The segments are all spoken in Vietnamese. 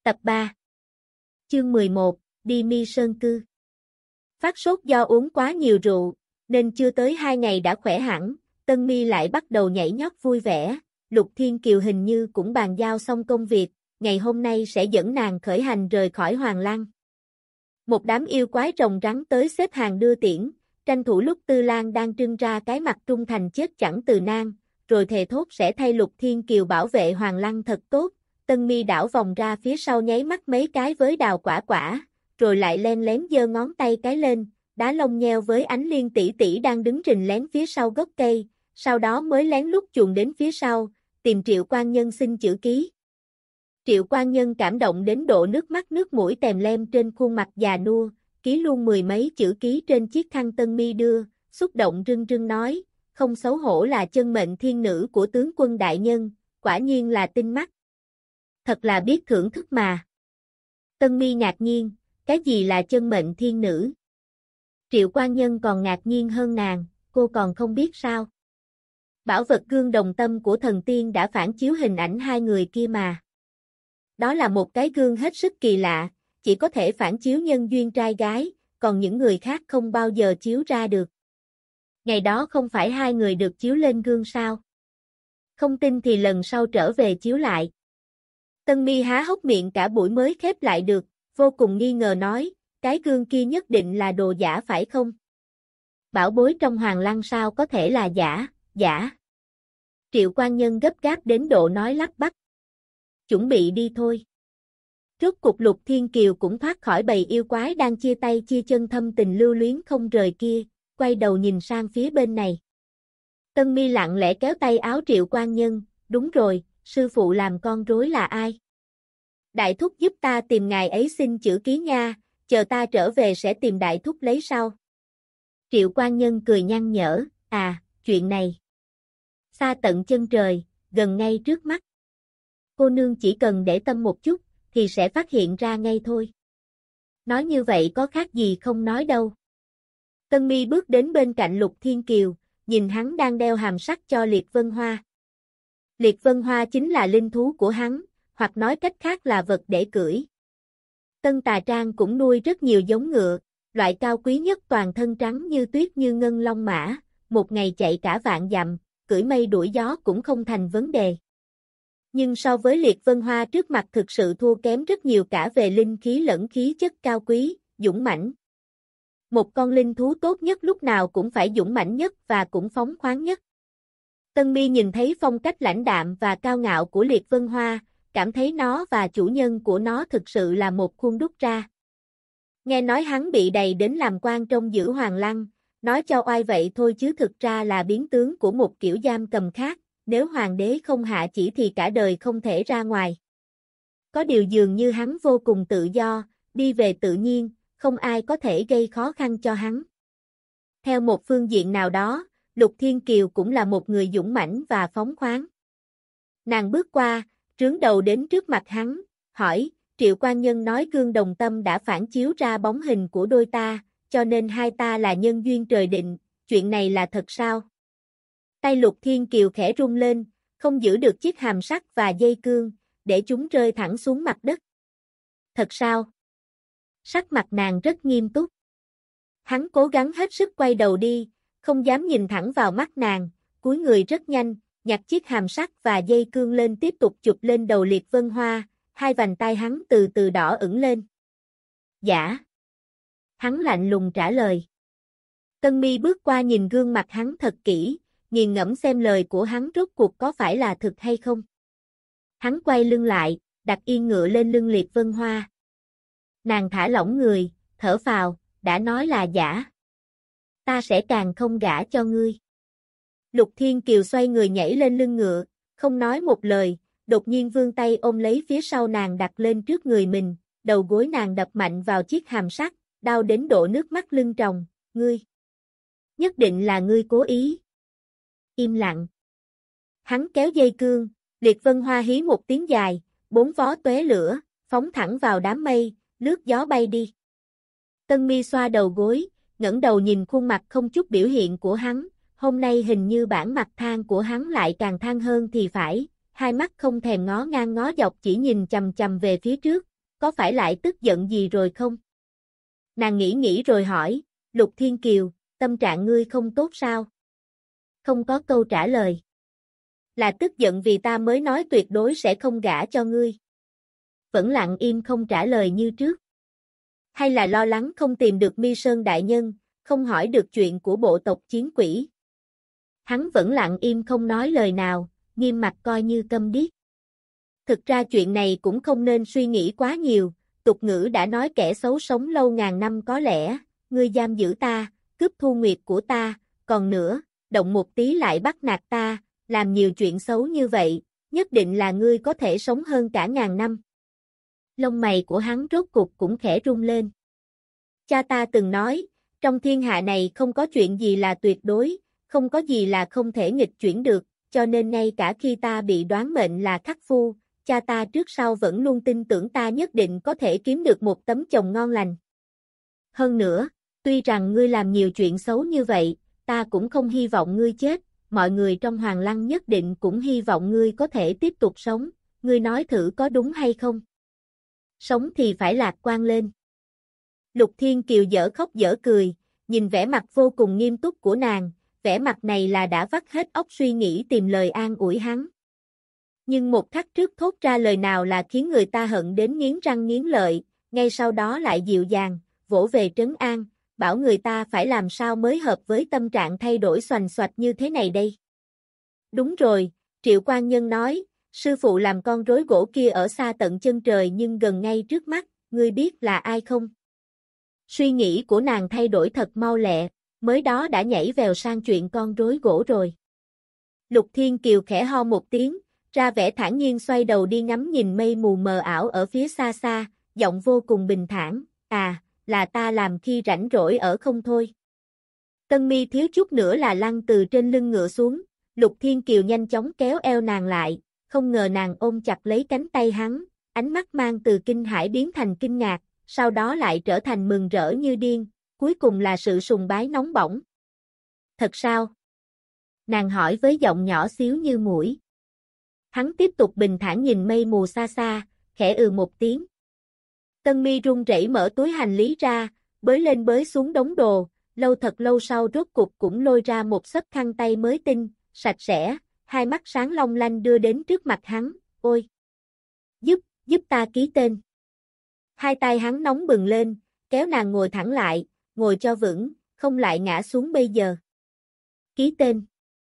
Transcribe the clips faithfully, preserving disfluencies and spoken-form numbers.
Tập ba. Chương mười một, đi Mi Sơn Cư. Phát sốt do uống quá nhiều rượu, nên chưa tới hai ngày đã khỏe hẳn, Tân Mi lại bắt đầu nhảy nhót vui vẻ, Lục Thiên Kiều hình như cũng bàn giao xong công việc, ngày hôm nay sẽ dẫn nàng khởi hành rời khỏi Hoàng Lăng. Một đám yêu quái rồng rắn tới xếp hàng đưa tiễn, tranh thủ lúc Tư Lan đang trưng ra cái mặt trung thành chết chẳng từ nan, rồi thề thốt sẽ thay Lục Thiên Kiều bảo vệ Hoàng Lăng thật tốt. Tân Mi đảo vòng ra phía sau nháy mắt mấy cái với Đào Quả Quả, rồi lại len lén giơ ngón tay cái lên, đá lông nheo với Ánh Liên tỷ tỷ đang đứng rình lén phía sau gốc cây, sau đó mới lén lút chuồn đến phía sau, tìm Triệu Quan Nhân xin chữ ký. Triệu Quan Nhân cảm động đến độ nước mắt nước mũi tèm lem trên khuôn mặt già nua, ký luôn mười mấy chữ ký trên chiếc khăn Tân Mi đưa, xúc động rưng rưng nói, không xấu hổ là chân mệnh thiên nữ của tướng quân đại nhân, quả nhiên là tinh mắt. Thật là biết thưởng thức mà. Tân Mi ngạc nhiên, cái gì là chân mệnh thiên nữ? Triệu Quan Nhân còn ngạc nhiên hơn nàng, cô còn không biết sao? Bảo vật gương đồng tâm của thần tiên đã phản chiếu hình ảnh hai người kia mà. Đó là một cái gương hết sức kỳ lạ, chỉ có thể phản chiếu nhân duyên trai gái, còn những người khác không bao giờ chiếu ra được. Ngày đó không phải hai người được chiếu lên gương sao? Không tin thì lần sau trở về chiếu lại. Tân Mi há hốc miệng cả buổi mới khép lại được, vô cùng nghi ngờ nói, cái gương kia nhất định là đồ giả phải không? Bảo bối trong Hoàng Lăng sao có thể là giả, giả. Triệu Quan Nhân gấp gáp đến độ nói lắp bắp. Chuẩn bị đi thôi. Rốt cục Lục Thiên Kiều cũng thoát khỏi bầy yêu quái đang chia tay chia chân thâm tình lưu luyến không rời kia, quay đầu nhìn sang phía bên này. Tân Mi lặng lẽ kéo tay áo Triệu Quan Nhân, đúng rồi, sư phụ làm con rối là ai? Đại thúc giúp ta tìm ngài ấy xin chữ ký nha, chờ ta trở về sẽ tìm đại thúc lấy sau. Triệu Quan Nhân cười nhăn nhở, à, chuyện này. Xa tận chân trời, gần ngay trước mắt. Cô nương chỉ cần để tâm một chút, thì sẽ phát hiện ra ngay thôi. Nói như vậy có khác gì không nói đâu. Tân Mi bước đến bên cạnh Lục Thiên Kiều, nhìn hắn đang đeo hàm sắt cho Liệt Vân Hoa. Liệt Vân Hoa chính là linh thú của hắn, hoặc nói cách khác là vật để cưỡi. Tân Tà Trang cũng nuôi rất nhiều giống ngựa, loại cao quý nhất toàn thân trắng như tuyết như ngân long mã, một ngày chạy cả vạn dặm, cưỡi mây đuổi gió cũng không thành vấn đề. Nhưng so với Liệt Vân Hoa trước mặt thực sự thua kém rất nhiều cả về linh khí lẫn khí chất cao quý, dũng mãnh. Một con linh thú tốt nhất lúc nào cũng phải dũng mãnh nhất và cũng phóng khoáng nhất. Tân Mi nhìn thấy phong cách lãnh đạm và cao ngạo của Liệt Vân Hoa, cảm thấy nó và chủ nhân của nó thực sự là một khuôn đúc ra. Nghe nói hắn bị đầy đến làm quan trong giữ Hoàng Lăng, nói cho oai vậy thôi chứ thực ra là biến tướng của một kiểu giam cầm khác, nếu hoàng đế không hạ chỉ thì cả đời không thể ra ngoài. Có điều dường như hắn vô cùng tự do, đi về tự nhiên, không ai có thể gây khó khăn cho hắn. Theo một phương diện nào đó, Lục Thiên Kiều cũng là một người dũng mãnh và phóng khoáng. Nàng bước qua, trướng đầu đến trước mặt hắn, hỏi, Triệu Quan Nhân nói gương đồng tâm đã phản chiếu ra bóng hình của đôi ta, cho nên hai ta là nhân duyên trời định, chuyện này là thật sao? Tay Lục Thiên Kiều khẽ rung lên, không giữ được chiếc hàm sắt và dây cương, để chúng rơi thẳng xuống mặt đất. Thật sao? Sắc mặt nàng rất nghiêm túc. Hắn cố gắng hết sức quay đầu đi, không dám nhìn thẳng vào mắt nàng, cúi người rất nhanh, nhặt chiếc hàm sắt và dây cương lên tiếp tục chụp lên đầu Liệt Vân Hoa, hai vành tay hắn từ từ đỏ ửng lên. Dạ. Hắn lạnh lùng trả lời. Tân Mi bước qua nhìn gương mặt hắn thật kỹ, nghiền ngẫm xem lời của hắn rốt cuộc có phải là thực hay không. Hắn quay lưng lại, đặt yên ngựa lên lưng Liệt Vân Hoa. Nàng thả lỏng người, thở phào, đã nói là giả. Ta sẽ càng không gả cho ngươi. Lục Thiên Kiều xoay người nhảy lên lưng ngựa, không nói một lời, đột nhiên vươn tay ôm lấy phía sau nàng đặt lên trước người mình, đầu gối nàng đập mạnh vào chiếc hàm sắt, đau đến độ nước mắt lưng tròng, ngươi. Nhất định là ngươi cố ý. Im lặng. Hắn kéo dây cương, Liệt Vân Hoa hí một tiếng dài, bốn vó tóe lửa, phóng thẳng vào đám mây, lướt gió bay đi. Tân Mi xoa đầu gối, ngẩng đầu nhìn khuôn mặt không chút biểu hiện của hắn, hôm nay hình như bản mặt than của hắn lại càng than hơn thì phải, hai mắt không thèm ngó ngang ngó dọc chỉ nhìn chằm chằm về phía trước, có phải lại tức giận gì rồi không? Nàng nghĩ nghĩ rồi hỏi, Lục Thiên Kiều, tâm trạng ngươi không tốt sao? Không có câu trả lời. Là tức giận vì ta mới nói tuyệt đối sẽ không gả cho ngươi. Vẫn lặng im không trả lời như trước. Hay là lo lắng không tìm được Mi Sơn đại nhân, không hỏi được chuyện của bộ tộc chiến quỷ. Hắn vẫn lặng im không nói lời nào, nghiêm mặt coi như câm điếc. Thực ra chuyện này cũng không nên suy nghĩ quá nhiều, tục ngữ đã nói kẻ xấu sống lâu ngàn năm có lẽ, ngươi giam giữ ta, cướp thu nguyệt của ta, còn nữa, động một tí lại bắt nạt ta, làm nhiều chuyện xấu như vậy, nhất định là ngươi có thể sống hơn cả ngàn năm. Lông mày của hắn rốt cục cũng khẽ rung lên. Cha ta từng nói, trong thiên hạ này không có chuyện gì là tuyệt đối, không có gì là không thể nghịch chuyển được, cho nên ngay cả khi ta bị đoán mệnh là khắc phu, cha ta trước sau vẫn luôn tin tưởng ta nhất định có thể kiếm được một tấm chồng ngon lành. Hơn nữa, tuy rằng ngươi làm nhiều chuyện xấu như vậy, ta cũng không hy vọng ngươi chết, mọi người trong Hoàng Lăng nhất định cũng hy vọng ngươi có thể tiếp tục sống, ngươi nói thử có đúng hay không? Sống thì phải lạc quan lên. Lục Thiên Kiều dở khóc dở cười, nhìn vẻ mặt vô cùng nghiêm túc của nàng, vẻ mặt này là đã vắt hết óc suy nghĩ tìm lời an ủi hắn. Nhưng một khắc trước thốt ra lời nào là khiến người ta hận đến nghiến răng nghiến lợi, ngay sau đó lại dịu dàng, vỗ về trấn an, bảo người ta phải làm sao mới hợp với tâm trạng thay đổi xoành xoạch như thế này đây. Đúng rồi, Triệu Quan Nhân nói, sư phụ làm con rối gỗ kia ở xa tận chân trời nhưng gần ngay trước mắt, ngươi biết là ai không? Suy nghĩ của nàng thay đổi thật mau lẹ, mới đó đã nhảy vèo sang chuyện con rối gỗ rồi. Lục Thiên Kiều khẽ ho một tiếng, ra vẻ thản nhiên xoay đầu đi ngắm nhìn mây mù mờ ảo ở phía xa xa, giọng vô cùng bình thản, à, là ta làm khi rảnh rỗi ở không thôi. Tân Mi thiếu chút nữa là lăn từ trên lưng ngựa xuống, Lục Thiên Kiều nhanh chóng kéo eo nàng lại, không ngờ nàng ôm chặt lấy cánh tay hắn, ánh mắt mang từ kinh hãi biến thành kinh ngạc, sau đó lại trở thành mừng rỡ như điên, cuối cùng là sự sùng bái nóng bỏng. Thật sao? Nàng hỏi với giọng nhỏ xíu như muỗi. Hắn tiếp tục bình thản nhìn mây mù xa xa, khẽ ừ một tiếng. Tân Mi run rẩy mở túi hành lý ra, bới lên bới xuống đống đồ, lâu thật lâu sau rốt cục cũng lôi ra một xấp khăn tay mới tinh, sạch sẽ, hai mắt sáng long lanh đưa đến trước mặt hắn, ôi! Giúp, giúp ta ký tên. Hai tay hắn nóng bừng lên, kéo nàng ngồi thẳng lại, ngồi cho vững, không lại ngã xuống bây giờ. Ký tên.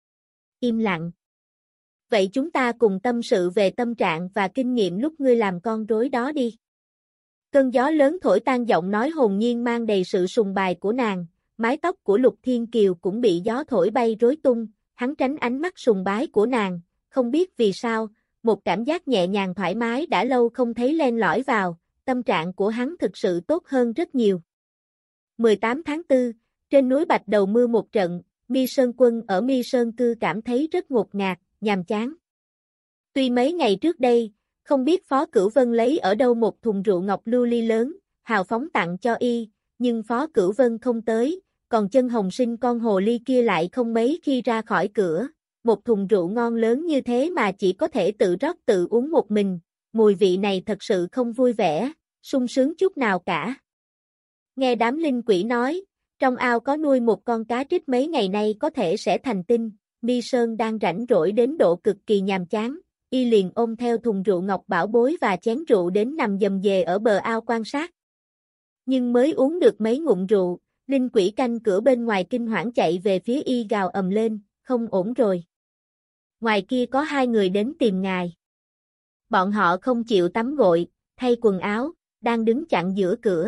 Im lặng. Vậy chúng ta cùng tâm sự về tâm trạng và kinh nghiệm lúc ngươi làm con rối đó đi. Cơn gió lớn thổi tan giọng nói hồn nhiên mang đầy sự sùng bài của nàng, mái tóc của Lục Thiên Kiều cũng bị gió thổi bay rối tung, hắn tránh ánh mắt sùng bái của nàng, không biết vì sao, một cảm giác nhẹ nhàng thoải mái đã lâu không thấy len lỏi vào, tâm trạng của hắn thực sự tốt hơn rất nhiều. mười tám tháng tư, trên núi Bạch Đầu mưa một trận, Mi Sơn Quân ở Mi Sơn Cư cảm thấy rất ngột ngạt, nhàm chán. Tuy mấy ngày trước đây, không biết Phó Cửu Vân lấy ở đâu một thùng rượu ngọc lưu ly lớn, hào phóng tặng cho y, nhưng Phó Cửu Vân không tới, còn chân hồng sinh con hồ ly kia lại không mấy khi ra khỏi cửa, một thùng rượu ngon lớn như thế mà chỉ có thể tự rót tự uống một mình, mùi vị này thật sự không vui vẻ, sung sướng chút nào cả. Nghe đám linh quỷ nói, trong ao có nuôi một con cá trích mấy ngày nay có thể sẽ thành tinh, Mi Sơn đang rảnh rỗi đến độ cực kỳ nhàm chán, y liền ôm theo thùng rượu ngọc bảo bối và chén rượu đến nằm dầm dề ở bờ ao quan sát. Nhưng mới uống được mấy ngụm rượu, linh quỷ canh cửa bên ngoài kinh hoảng chạy về phía y gào ầm lên, không ổn rồi. Ngoài kia có hai người đến tìm ngài. Bọn họ không chịu tắm gội, thay quần áo, đang đứng chặn giữa cửa.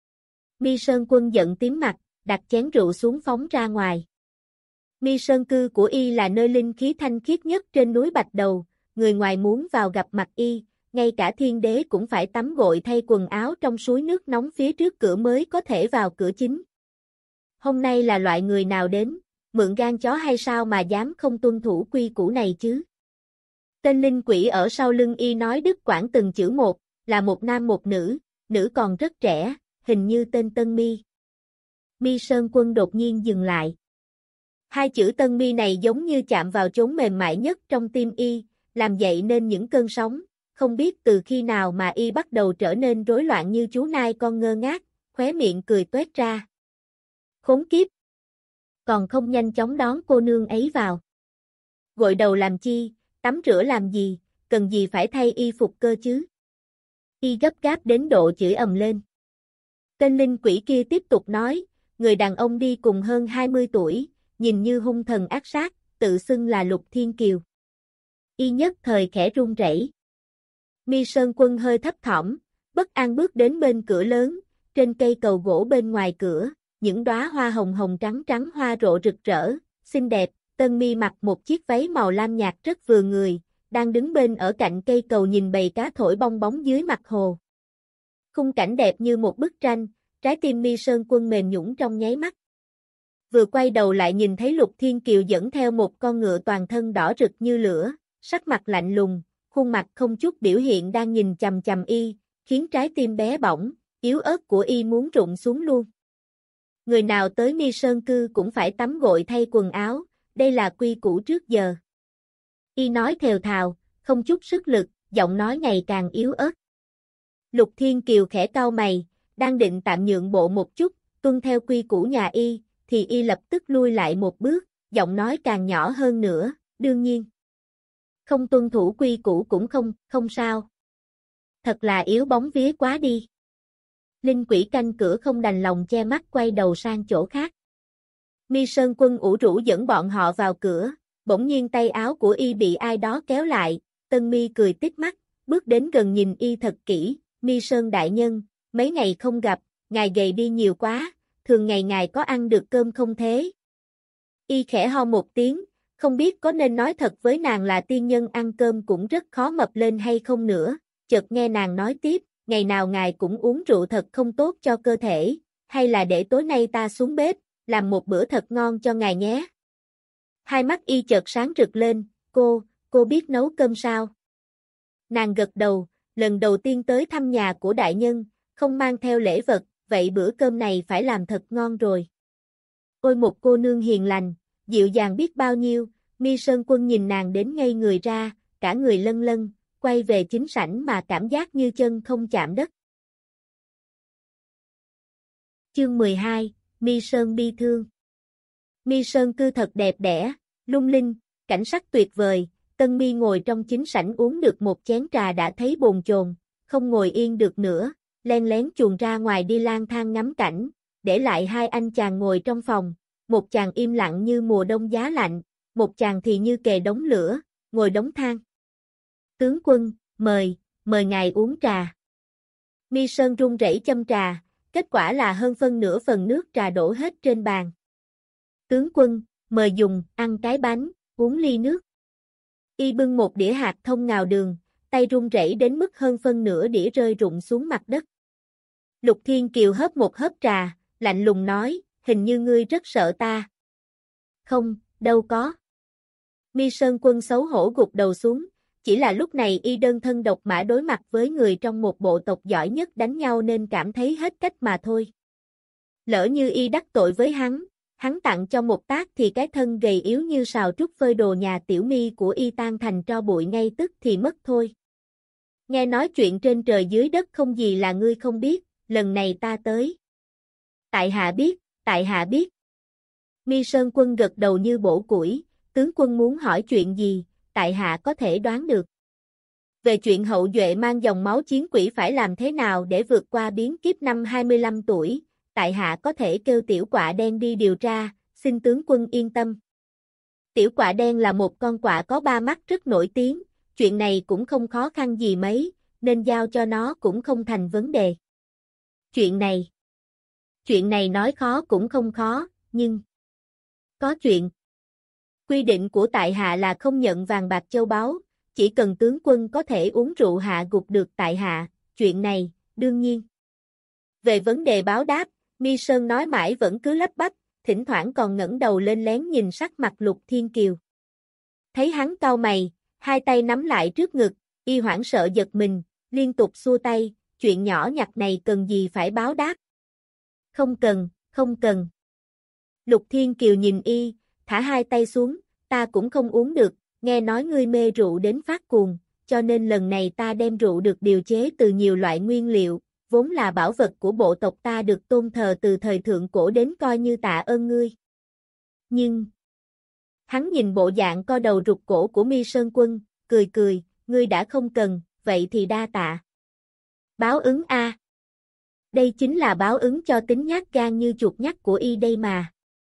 Mi Sơn Quân giận tím mặt, đặt chén rượu xuống phóng ra ngoài. Mi Sơn Cư của y là nơi linh khí thanh khiết nhất trên núi Bạch Đầu, người ngoài muốn vào gặp mặt y, ngay cả thiên đế cũng phải tắm gội thay quần áo trong suối nước nóng phía trước cửa mới có thể vào cửa chính. Hôm nay là loại người nào đến, mượn gan chó hay sao mà dám không tuân thủ quy củ này chứ? Tên linh quỷ ở sau lưng y nói đứt quãng từng chữ một, là một nam một nữ, nữ còn rất trẻ, hình như tên Tân Mi. Mi Sơn Quân đột nhiên dừng lại. Hai chữ Tân Mi này giống như chạm vào chốn mềm mại nhất trong tim y, làm dậy nên những cơn sóng, không biết từ khi nào mà y bắt đầu trở nên rối loạn như chú nai con ngơ ngác, khóe miệng cười toét ra. Khốn kiếp! Còn không nhanh chóng đón cô nương ấy vào. Gội đầu làm chi, tắm rửa làm gì, cần gì phải thay y phục cơ chứ? Y gấp gáp đến độ chửi ầm lên. Tên linh quỷ kia tiếp tục nói, người đàn ông đi cùng hơn hai mươi tuổi, nhìn như hung thần ác sát, tự xưng là Lục Thiên Kiều. Y nhất thời khẽ run rẩy. Mi Sơn Quân hơi thấp thỏm, bất an bước đến bên cửa lớn, trên cây cầu gỗ bên ngoài cửa, những đóa hoa hồng hồng trắng trắng hoa rộ rực rỡ, xinh đẹp. Tân Mi mặc một chiếc váy màu lam nhạt rất vừa người, đang đứng bên ở cạnh cây cầu nhìn bầy cá thổi bong bóng dưới mặt hồ. Khung cảnh đẹp như một bức tranh, trái tim Mi Sơn Quân mềm nhũn trong nháy mắt. Vừa quay đầu lại nhìn thấy Lục Thiên Kiều dẫn theo một con ngựa toàn thân đỏ rực như lửa, sắc mặt lạnh lùng, khuôn mặt không chút biểu hiện đang nhìn chằm chằm y, khiến trái tim bé bỏng, yếu ớt của y muốn rụng xuống luôn. Người nào tới Mi Sơn Cư cũng phải tắm gội thay quần áo, đây là quy củ trước giờ. Y nói thều thào, không chút sức lực, giọng nói ngày càng yếu ớt. Lục Thiên Kiều khẽ cau mày, đang định tạm nhượng bộ một chút, tuân theo quy củ nhà y, thì y lập tức lui lại một bước, giọng nói càng nhỏ hơn nữa, đương nhiên. Không tuân thủ quy củ cũng không, không sao. Thật là yếu bóng vía quá đi. Linh quỷ canh cửa không đành lòng che mắt quay đầu sang chỗ khác. Mi Sơn Quân ủ rũ dẫn bọn họ vào cửa, bỗng nhiên tay áo của y bị ai đó kéo lại, Tân Mi cười tít mắt, bước đến gần nhìn y thật kỹ, Mi Sơn đại nhân, mấy ngày không gặp, ngài gầy đi nhiều quá, thường ngày ngài có ăn được cơm không thế? Y khẽ ho một tiếng, không biết có nên nói thật với nàng là tiên nhân ăn cơm cũng rất khó mập lên hay không nữa, chợt nghe nàng nói tiếp, ngày nào ngài cũng uống rượu thật không tốt cho cơ thể, hay là để tối nay ta xuống bếp, làm một bữa thật ngon cho ngài nhé. Hai mắt y chợt sáng rực lên, cô, cô biết nấu cơm sao? Nàng gật đầu, lần đầu tiên tới thăm nhà của đại nhân, không mang theo lễ vật, vậy bữa cơm này phải làm thật ngon rồi. Ôi một cô nương hiền lành, dịu dàng biết bao nhiêu, Mi Sơn Quân nhìn nàng đến ngây người ra, cả người lân lân, quay về chính sảnh mà cảm giác như chân không chạm đất. Chương mười hai, Mi Sơn bi thương. Mi Sơn Cư thật đẹp đẽ, lung linh, cảnh sắc tuyệt vời, Tân Mi ngồi trong chính sảnh uống được một chén trà đã thấy bồn chồn, không ngồi yên được nữa, len lén chuồn ra ngoài đi lang thang ngắm cảnh, để lại hai anh chàng ngồi trong phòng, một chàng im lặng như mùa đông giá lạnh, một chàng thì như kề đống lửa, ngồi đống than. Tướng quân, mời, mời ngài uống trà. Mi Sơn run rẩy châm trà, kết quả là hơn phân nửa phần nước trà đổ hết trên bàn. Tướng quân, mời dùng, ăn cái bánh, uống ly nước. Y bưng một đĩa hạt thông ngào đường, tay run rẩy đến mức hơn phân nửa đĩa rơi rụng xuống mặt đất. Lục Thiên Kiều hớp một hớp trà, lạnh lùng nói, hình như ngươi rất sợ ta. Không, đâu có. Mi Sơn Quân xấu hổ gục đầu xuống, chỉ là lúc này y đơn thân độc mã đối mặt với người trong một bộ tộc giỏi nhất đánh nhau nên cảm thấy hết cách mà thôi. Lỡ như y đắc tội với hắn, hắn tặng cho một tác thì cái thân gầy yếu như sào trúc phơi đồ nhà tiểu Mi của y tan thành tro bụi ngay tức thì mất thôi. Nghe nói chuyện trên trời dưới đất không gì là ngươi không biết, lần này ta tới. Tại hạ biết, tại hạ biết. Mi Sơn Quân gật đầu như bổ củi, tướng quân muốn hỏi chuyện gì, tại hạ có thể đoán được. Về chuyện hậu duệ mang dòng máu chiến quỷ phải làm thế nào để vượt qua biến kiếp năm hai mươi lăm tuổi, tại hạ có thể kêu tiểu quạ đen đi điều tra, xin tướng quân yên tâm. Tiểu quạ đen là một con quạ có ba mắt rất nổi tiếng, chuyện này cũng không khó khăn gì mấy, nên giao cho nó cũng không thành vấn đề. Chuyện này, chuyện này nói khó cũng không khó, nhưng có chuyện. Quy định của tại hạ là không nhận vàng bạc châu báu, chỉ cần tướng quân có thể uống rượu hạ gục được tại hạ, chuyện này, đương nhiên. Về vấn đề báo đáp, Mi Sơn nói mãi vẫn cứ lắp bắp, thỉnh thoảng còn ngẩng đầu lên lén nhìn sắc mặt Lục Thiên Kiều. Thấy hắn cau mày, hai tay nắm lại trước ngực, y hoảng sợ giật mình, liên tục xua tay, chuyện nhỏ nhặt này cần gì phải báo đáp. Không cần, không cần. Lục Thiên Kiều nhìn y, thả hai tay xuống, ta cũng không uống được, nghe nói ngươi mê rượu đến phát cuồng, cho nên lần này ta đem rượu được điều chế từ nhiều loại nguyên liệu, vốn là bảo vật của bộ tộc ta được tôn thờ từ thời thượng cổ đến coi như tạ ơn ngươi. Nhưng, hắn nhìn bộ dạng co đầu rụt cổ của Mi Sơn Quân, cười cười, ngươi đã không cần, vậy thì đa tạ. Báo ứng a. Đây chính là báo ứng cho tính nhát gan như chuột nhắt của y đây mà.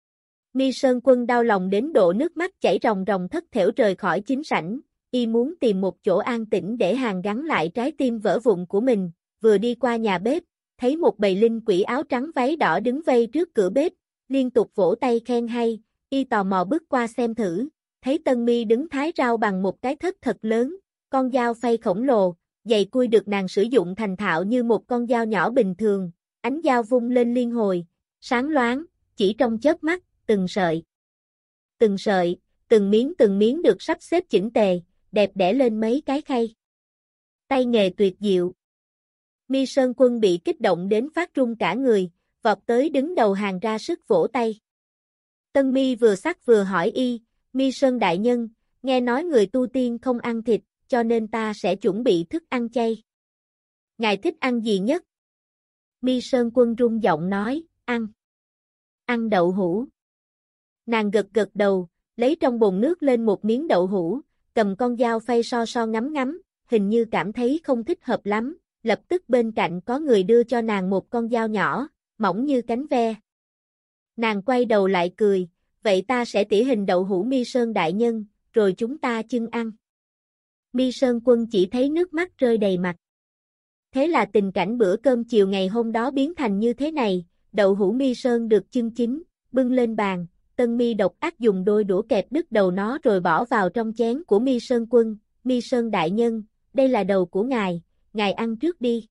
Mi Sơn Quân đau lòng đến độ nước mắt chảy ròng ròng thất thểu rời khỏi chính sảnh, y muốn tìm một chỗ an tĩnh để hàn gắn lại trái tim vỡ vụn của mình, vừa đi qua nhà bếp, thấy một bầy linh quỷ áo trắng váy đỏ đứng vây trước cửa bếp, liên tục vỗ tay khen hay, y tò mò bước qua xem thử, thấy Tân Mi đứng thái rau bằng một cái thất thật lớn, con dao phay khổng lồ, dày cui được nàng sử dụng thành thạo như một con dao nhỏ bình thường, ánh dao vung lên liên hồi, sáng loáng, chỉ trong chớp mắt, từng sợi. Từng sợi, từng miếng từng miếng được sắp xếp chỉnh tề, đẹp đẽ lên mấy cái khay. Tay nghề tuyệt diệu. Mi Sơn Quân bị kích động đến phát run cả người, vọt tới đứng đầu hàng ra sức vỗ tay. Tân Mi vừa sắc vừa hỏi y, Mi Sơn đại nhân, nghe nói người tu tiên không ăn thịt, cho nên ta sẽ chuẩn bị thức ăn chay. Ngài thích ăn gì nhất? Mi Sơn Quân run giọng nói, ăn. Ăn đậu hũ. Nàng gật gật đầu, lấy trong bồn nước lên một miếng đậu hũ, cầm con dao phay so so ngắm ngắm, hình như cảm thấy không thích hợp lắm, lập tức bên cạnh có người đưa cho nàng một con dao nhỏ, mỏng như cánh ve. Nàng quay đầu lại cười, vậy ta sẽ tỉa hình đậu hũ Mi Sơn đại nhân, rồi chúng ta chưng ăn. Mi Sơn Quân chỉ thấy nước mắt rơi đầy mặt. Thế là tình cảnh bữa cơm chiều ngày hôm đó biến thành như thế này, đậu hũ Mi Sơn được chưng chín, bưng lên bàn, Tân Mi độc ác dùng đôi đũa kẹp đứt đầu nó rồi bỏ vào trong chén của Mi Sơn Quân, Mi Sơn đại nhân, đây là đầu của ngài, ngài ăn trước đi.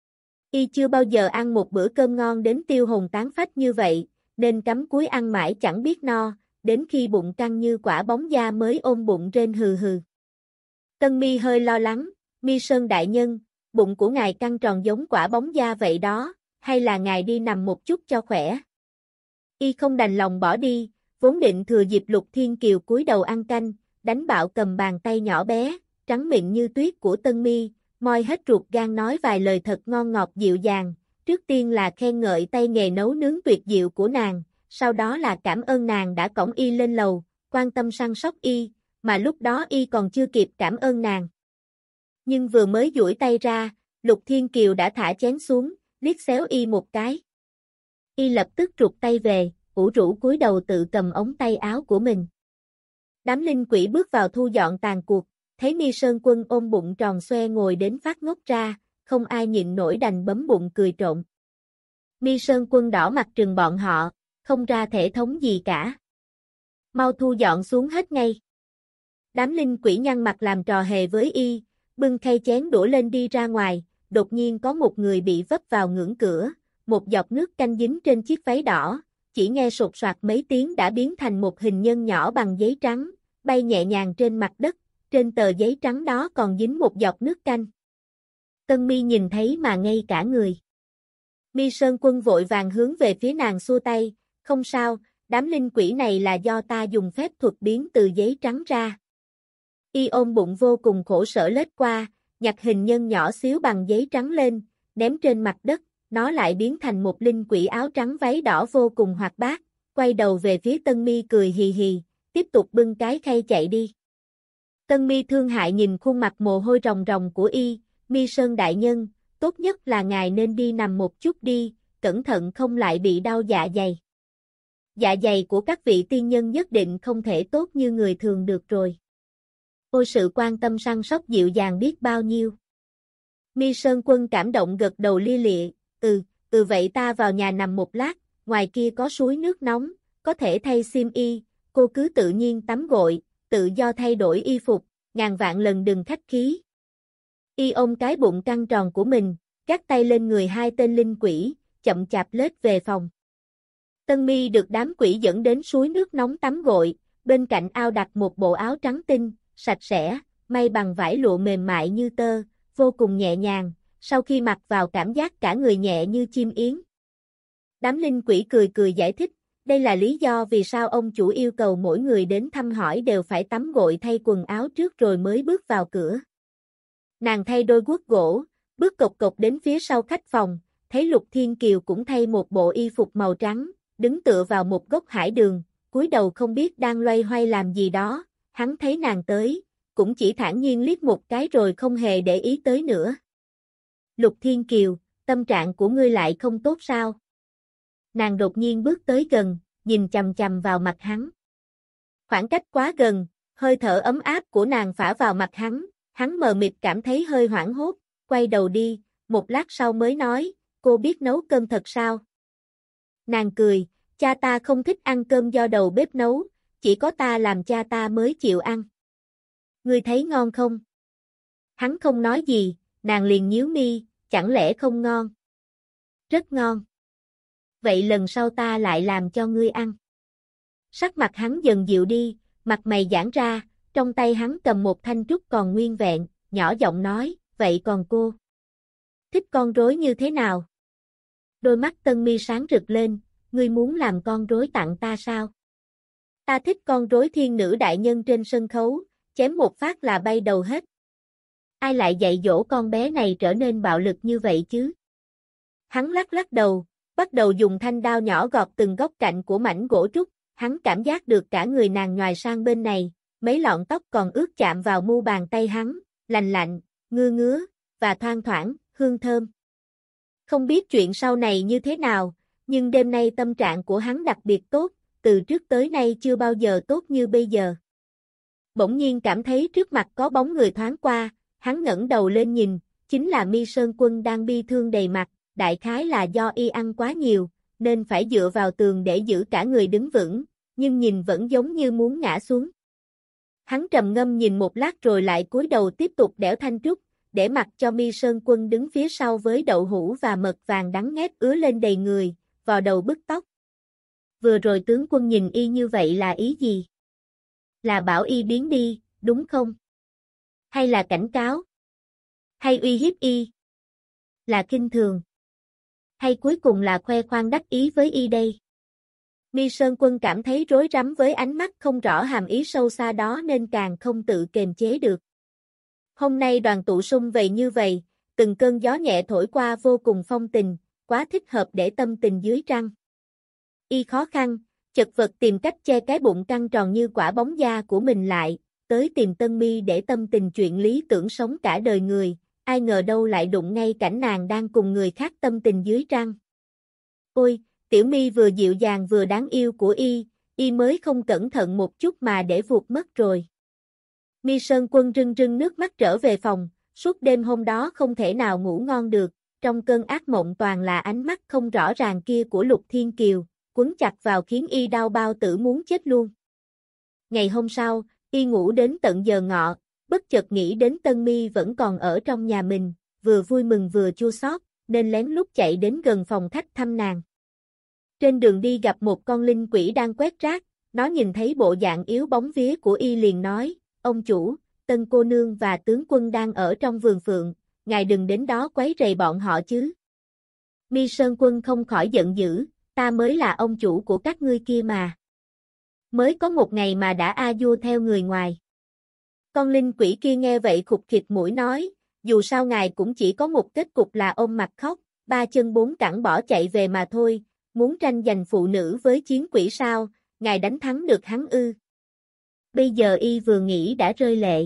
Y chưa bao giờ ăn một bữa cơm ngon đến tiêu hồn tán phách như vậy, nên cắm cúi ăn mãi chẳng biết no, đến khi bụng căng như quả bóng da mới ôm bụng rên hừ hừ. Tân Mi hơi lo lắng, Mi Sơn đại nhân, bụng của ngài căng tròn giống quả bóng da vậy đó, hay là ngài đi nằm một chút cho khỏe. Y không đành lòng bỏ đi, vốn định thừa dịp Lục Thiên Kiều cúi đầu ăn canh, đánh bạo cầm bàn tay nhỏ bé, trắng mịn như tuyết của Tân Mi, moi hết ruột gan nói vài lời thật ngon ngọt dịu dàng, trước tiên là khen ngợi tay nghề nấu nướng tuyệt diệu của nàng, sau đó là cảm ơn nàng đã cõng y lên lầu, quan tâm săn sóc y, mà lúc đó y còn chưa kịp cảm ơn nàng. Nhưng vừa mới duỗi tay ra, Lục Thiên Kiều đã thả chén xuống, liếc xéo y một cái. Y lập tức rụt tay về, ủ rũ cúi đầu tự cầm ống tay áo của mình. Đám linh quỷ bước vào thu dọn tàn cuộc, thấy Mi Sơn Quân ôm bụng tròn xoe ngồi đến phát ngốc ra, không ai nhịn nổi đành bấm bụng cười trộm. Mi Sơn Quân đỏ mặt trừng bọn họ, không ra thể thống gì cả. Mau thu dọn xuống hết ngay. Đám linh quỷ nhăn mặt làm trò hề với y, bưng khay chén đũa lên đi ra ngoài, đột nhiên có một người bị vấp vào ngưỡng cửa, một giọt nước canh dính trên chiếc váy đỏ, chỉ nghe sột soạt mấy tiếng đã biến thành một hình nhân nhỏ bằng giấy trắng, bay nhẹ nhàng trên mặt đất, trên tờ giấy trắng đó còn dính một giọt nước canh. Tân Mi nhìn thấy mà ngây cả người. Mi Sơn Quân vội vàng hướng về phía nàng xua tay, không sao, đám linh quỷ này là do ta dùng phép thuật biến từ giấy trắng ra. Y ôm bụng vô cùng khổ sở lết qua, nhặt hình nhân nhỏ xíu bằng giấy trắng lên, ném trên mặt đất, nó lại biến thành một linh quỷ áo trắng váy đỏ vô cùng hoạt bát, quay đầu về phía Tân Mi cười hì hì, tiếp tục bưng cái khay chạy đi. Tân Mi thương hại nhìn khuôn mặt mồ hôi ròng ròng của y, Mi Sơn đại nhân, tốt nhất là ngài nên đi nằm một chút đi, cẩn thận không lại bị đau dạ dày. Dạ dày của các vị tiên nhân nhất định không thể tốt như người thường được rồi. Ôi sự quan tâm săn sóc dịu dàng biết bao nhiêu. Mi Sơn Quân cảm động gật đầu lia lịa, ừ, ừ vậy ta vào nhà nằm một lát, ngoài kia có suối nước nóng, có thể thay xiêm y, cô cứ tự nhiên tắm gội, tự do thay đổi y phục, ngàn vạn lần đừng khách khí. Y ôm cái bụng căng tròn của mình, gác tay lên người hai tên linh quỷ, chậm chạp lết về phòng. Tân Mi được đám quỷ dẫn đến suối nước nóng tắm gội, bên cạnh ao đặt một bộ áo trắng tinh, sạch sẽ, may bằng vải lụa mềm mại như tơ, vô cùng nhẹ nhàng, sau khi mặc vào cảm giác cả người nhẹ như chim yến. Đám linh quỷ cười cười giải thích, đây là lý do vì sao ông chủ yêu cầu mỗi người đến thăm hỏi đều phải tắm gội thay quần áo trước rồi mới bước vào cửa. Nàng thay đôi guốc gỗ, bước cộc cộc đến phía sau khách phòng, thấy Lục Thiên Kiều cũng thay một bộ y phục màu trắng, đứng tựa vào một gốc hải đường, cúi đầu không biết đang loay hoay làm gì đó, hắn thấy nàng tới, cũng chỉ thản nhiên liếc một cái rồi không hề để ý tới nữa. Lục Thiên Kiều, tâm trạng của ngươi lại không tốt sao? Nàng đột nhiên bước tới gần, nhìn chằm chằm vào mặt hắn. Khoảng cách quá gần, hơi thở ấm áp của nàng phả vào mặt hắn, hắn mờ mịt cảm thấy hơi hoảng hốt, quay đầu đi, một lát sau mới nói, cô biết nấu cơm thật sao? Nàng cười, cha ta không thích ăn cơm do đầu bếp nấu, chỉ có ta làm cha ta mới chịu ăn. Ngươi thấy ngon không? Hắn không nói gì, nàng liền nhíu mi, chẳng lẽ không ngon? Rất ngon. Vậy lần sau ta lại làm cho ngươi ăn. Sắc mặt hắn dần dịu đi, mặt mày giãn ra, trong tay hắn cầm một thanh trúc còn nguyên vẹn, nhỏ giọng nói, vậy còn cô? Thích con rối như thế nào? Đôi mắt Tân Mi sáng rực lên, ngươi muốn làm con rối tặng ta sao? Ta thích con rối thiên nữ đại nhân trên sân khấu, chém một phát là bay đầu hết. Ai lại dạy dỗ con bé này trở nên bạo lực như vậy chứ? Hắn lắc lắc đầu, bắt đầu dùng thanh đao nhỏ gọt từng góc cạnh của mảnh gỗ trúc, hắn cảm giác được cả người nàng nhoài sang bên này, mấy lọn tóc còn ướt chạm vào mu bàn tay hắn, lành lạnh, ngưa ngứa, và thoang thoảng, hương thơm. Không biết chuyện sau này như thế nào, nhưng đêm nay tâm trạng của hắn đặc biệt tốt, từ trước tới nay chưa bao giờ tốt như bây giờ. Bỗng nhiên cảm thấy trước mặt có bóng người thoáng qua, hắn ngẩng đầu lên nhìn, chính là Mi Sơn Quân đang bi thương đầy mặt, đại khái là do y ăn quá nhiều, nên phải dựa vào tường để giữ cả người đứng vững, nhưng nhìn vẫn giống như muốn ngã xuống. Hắn trầm ngâm nhìn một lát rồi lại cúi đầu tiếp tục đẽo thanh trúc, để mặc cho Mi Sơn Quân đứng phía sau với đậu hũ và mật vàng đắng ngát ứa lên đầy người, vào đầu bứt tóc. Vừa rồi tướng quân nhìn y như vậy là ý gì? Là bảo y biến đi, đúng không? Hay là cảnh cáo? Hay uy hiếp y? Là khinh thường? Hay cuối cùng là khoe khoang đắc ý với y đây? Mi Sơn Quân cảm thấy rối rắm với ánh mắt không rõ hàm ý sâu xa đó nên càng không tự kiềm chế được. Hôm nay đoàn tụ sum vầy như vậy, từng cơn gió nhẹ thổi qua vô cùng phong tình, quá thích hợp để tâm tình dưới trăng. Y khó khăn, chật vật tìm cách che cái bụng căng tròn như quả bóng da của mình lại, tới tìm Tân Mi để tâm tình chuyện lý tưởng sống cả đời người, ai ngờ đâu lại đụng ngay cảnh nàng đang cùng người khác tâm tình dưới trăng. Ôi, Tiểu Mi vừa dịu dàng vừa đáng yêu của y, y mới không cẩn thận một chút mà để vụt mất rồi. Mi Sơn Quân rưng rưng nước mắt trở về phòng, suốt đêm hôm đó không thể nào ngủ ngon được, trong cơn ác mộng toàn là ánh mắt không rõ ràng kia của Lục Thiên Kiều, quấn chặt vào khiến y đau bao tử muốn chết luôn. Ngày hôm sau, y ngủ đến tận giờ ngọ, bất chợt nghĩ đến Tân Mi vẫn còn ở trong nhà mình, vừa vui mừng vừa chua xót, nên lén lút chạy đến gần phòng khách thăm nàng. Trên đường đi gặp một con linh quỷ đang quét rác, nó nhìn thấy bộ dạng yếu bóng vía của y liền nói, ông chủ, Tân cô nương và tướng quân đang ở trong vườn phượng, ngài đừng đến đó quấy rầy bọn họ chứ. Mi Sơn Quân không khỏi giận dữ, ta mới là ông chủ của các ngươi kia mà. Mới có một ngày mà đã a vua theo người ngoài. Con linh quỷ kia nghe vậy khục khịt mũi nói, dù sao ngài cũng chỉ có một kết cục là ôm mặt khóc, ba chân bốn cẳng bỏ chạy về mà thôi, muốn tranh giành phụ nữ với chiến quỷ sao, ngài đánh thắng được hắn ư. Bây giờ y vừa nghĩ đã rơi lệ.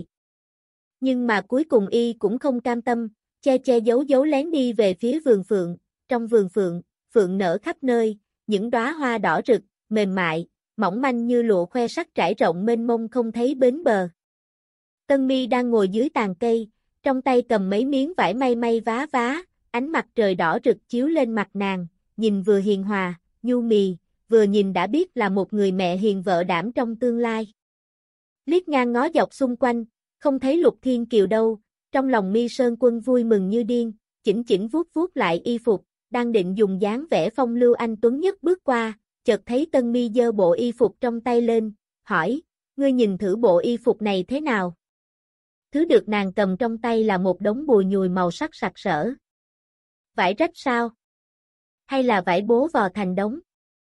Nhưng mà cuối cùng y cũng không cam tâm, che che giấu giấu lén đi về phía vườn phượng, trong vườn phượng, phượng nở khắp nơi, những đóa hoa đỏ rực, mềm mại, mỏng manh như lụa khoe sắc trải rộng mênh mông không thấy bến bờ. Tân Mi đang ngồi dưới tàn cây, trong tay cầm mấy miếng vải may may vá vá, ánh mặt trời đỏ rực chiếu lên mặt nàng, nhìn vừa hiền hòa, nhu mì, vừa nhìn đã biết là một người mẹ hiền vợ đảm trong tương lai. Liếc ngang ngó dọc xung quanh, không thấy Lục Thiên Kiều đâu, trong lòng Mi Sơn Quân vui mừng như điên, chỉnh chỉnh vuốt vuốt lại y phục, đang định dùng dáng vẻ phong lưu anh tuấn nhất bước qua, chợt thấy Tân Mi giơ bộ y phục trong tay lên, hỏi, ngươi nhìn thử bộ y phục này thế nào? Thứ được nàng cầm trong tay là một đống bùi nhùi màu sắc sặc sỡ. Vải rách sao? Hay là vải bố vò thành đống?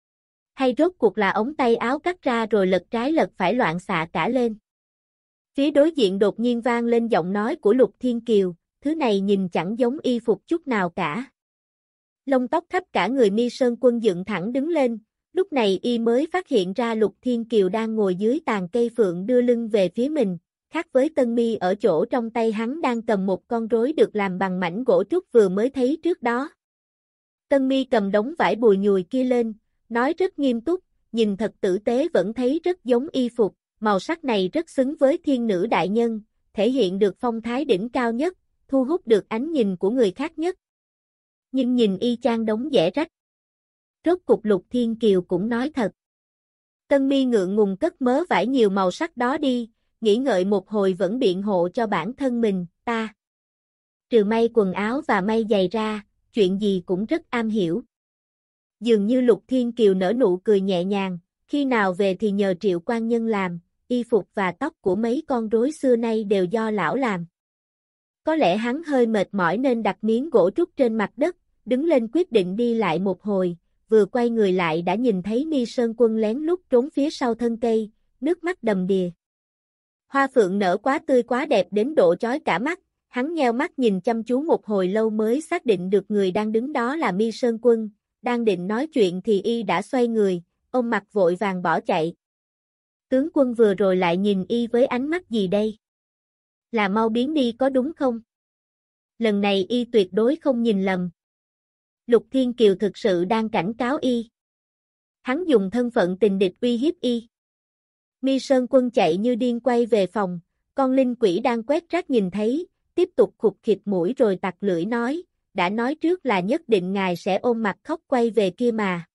Hay rốt cuộc là ống tay áo cắt ra rồi lật trái lật phải loạn xạ cả lên? Phía đối diện đột nhiên vang lên giọng nói của Lục Thiên Kiều, thứ này nhìn chẳng giống y phục chút nào cả. Lông tóc khắp cả người Mi Sơn Quân dựng thẳng đứng lên, lúc này y mới phát hiện ra Lục Thiên Kiều đang ngồi dưới tàn cây phượng đưa lưng về phía mình, khác với Tân Mi ở chỗ trong tay hắn đang cầm một con rối được làm bằng mảnh gỗ trúc vừa mới thấy trước đó. Tân Mi cầm đống vải bùi nhùi kia lên, nói rất nghiêm túc, nhìn thật tử tế vẫn thấy rất giống y phục, màu sắc này rất xứng với thiên nữ đại nhân, thể hiện được phong thái đỉnh cao nhất, thu hút được ánh nhìn của người khác nhất. Nhưng nhìn y chang đống dẻ rách. Rốt cục Lục Thiên Kiều cũng nói thật. Tân Mi ngượng ngùng cất mớ vải nhiều màu sắc đó đi, nghĩ ngợi một hồi vẫn biện hộ cho bản thân mình, ta. Trừ may quần áo và may giày ra, chuyện gì cũng rất am hiểu. Dường như Lục Thiên Kiều nở nụ cười nhẹ nhàng, khi nào về thì nhờ Triệu Quan Nhân làm, y phục và tóc của mấy con rối xưa nay đều do lão làm. Có lẽ hắn hơi mệt mỏi nên đặt miếng gỗ trúc trên mặt đất, đứng lên quyết định đi lại một hồi, vừa quay người lại đã nhìn thấy Mi Sơn Quân lén lút trốn phía sau thân cây, nước mắt đầm đìa. Hoa phượng nở quá tươi quá đẹp đến độ chói cả mắt, hắn nheo mắt nhìn chăm chú một hồi lâu mới xác định được người đang đứng đó là Mi Sơn Quân, đang định nói chuyện thì y đã xoay người, ôm mặt vội vàng bỏ chạy. Tướng quân vừa rồi lại nhìn y với ánh mắt gì đây? Là mau biến đi có đúng không? Lần này y tuyệt đối không nhìn lầm. Lục Thiên Kiều thực sự đang cảnh cáo y. Hắn dùng thân phận tình địch uy hiếp y. Mi Sơn Quân chạy như điên quay về phòng, con linh quỷ đang quét rác nhìn thấy, tiếp tục khục khịt mũi rồi tặc lưỡi nói, đã nói trước là nhất định ngài sẽ ôm mặt khóc quay về kia mà.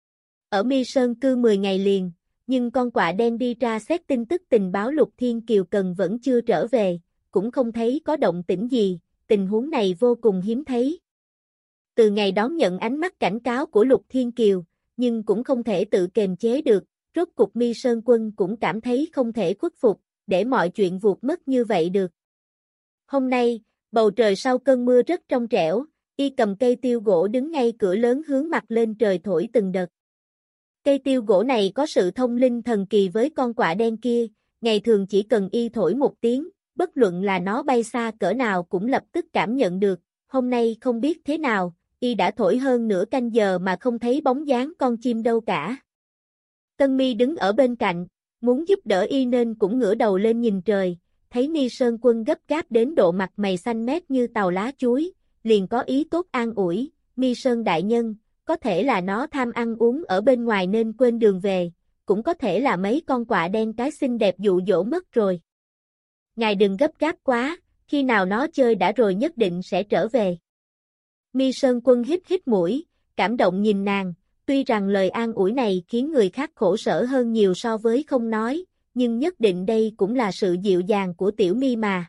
Ở Mi Sơn cư mười ngày liền, nhưng con quạ đen đi ra xét tin tức tình báo Lục Thiên Kiều cần vẫn chưa trở về, cũng không thấy có động tĩnh gì, tình huống này vô cùng hiếm thấy. Từ ngày đón nhận ánh mắt cảnh cáo của Lục Thiên Kiều, nhưng cũng không thể tự kềm chế được, rốt cục Mi Sơn Quân cũng cảm thấy không thể khuất phục, để mọi chuyện vụt mất như vậy được. Hôm nay, bầu trời sau cơn mưa rất trong trẻo, y cầm cây tiêu gỗ đứng ngay cửa lớn hướng mặt lên trời thổi từng đợt. Cây tiêu gỗ này có sự thông linh thần kỳ với con quạ đen kia, ngày thường chỉ cần y thổi một tiếng, bất luận là nó bay xa cỡ nào cũng lập tức cảm nhận được, hôm nay không biết thế nào, y đã thổi hơn nửa canh giờ mà không thấy bóng dáng con chim đâu cả. Tân Mi đứng ở bên cạnh, muốn giúp đỡ y nên cũng ngửa đầu lên nhìn trời, thấy Mi Sơn Quân gấp gáp đến độ mặt mày xanh mét như tàu lá chuối, liền có ý tốt an ủi, Mi Sơn đại nhân, có thể là nó tham ăn uống ở bên ngoài nên quên đường về, cũng có thể là mấy con quạ đen cái xinh đẹp dụ dỗ mất rồi. Ngài đừng gấp gáp quá, khi nào nó chơi đã rồi nhất định sẽ trở về. Mi Sơn Quân hít hít mũi, cảm động nhìn nàng, tuy rằng lời an ủi này khiến người khác khổ sở hơn nhiều so với không nói, nhưng nhất định đây cũng là sự dịu dàng của tiểu Mi mà.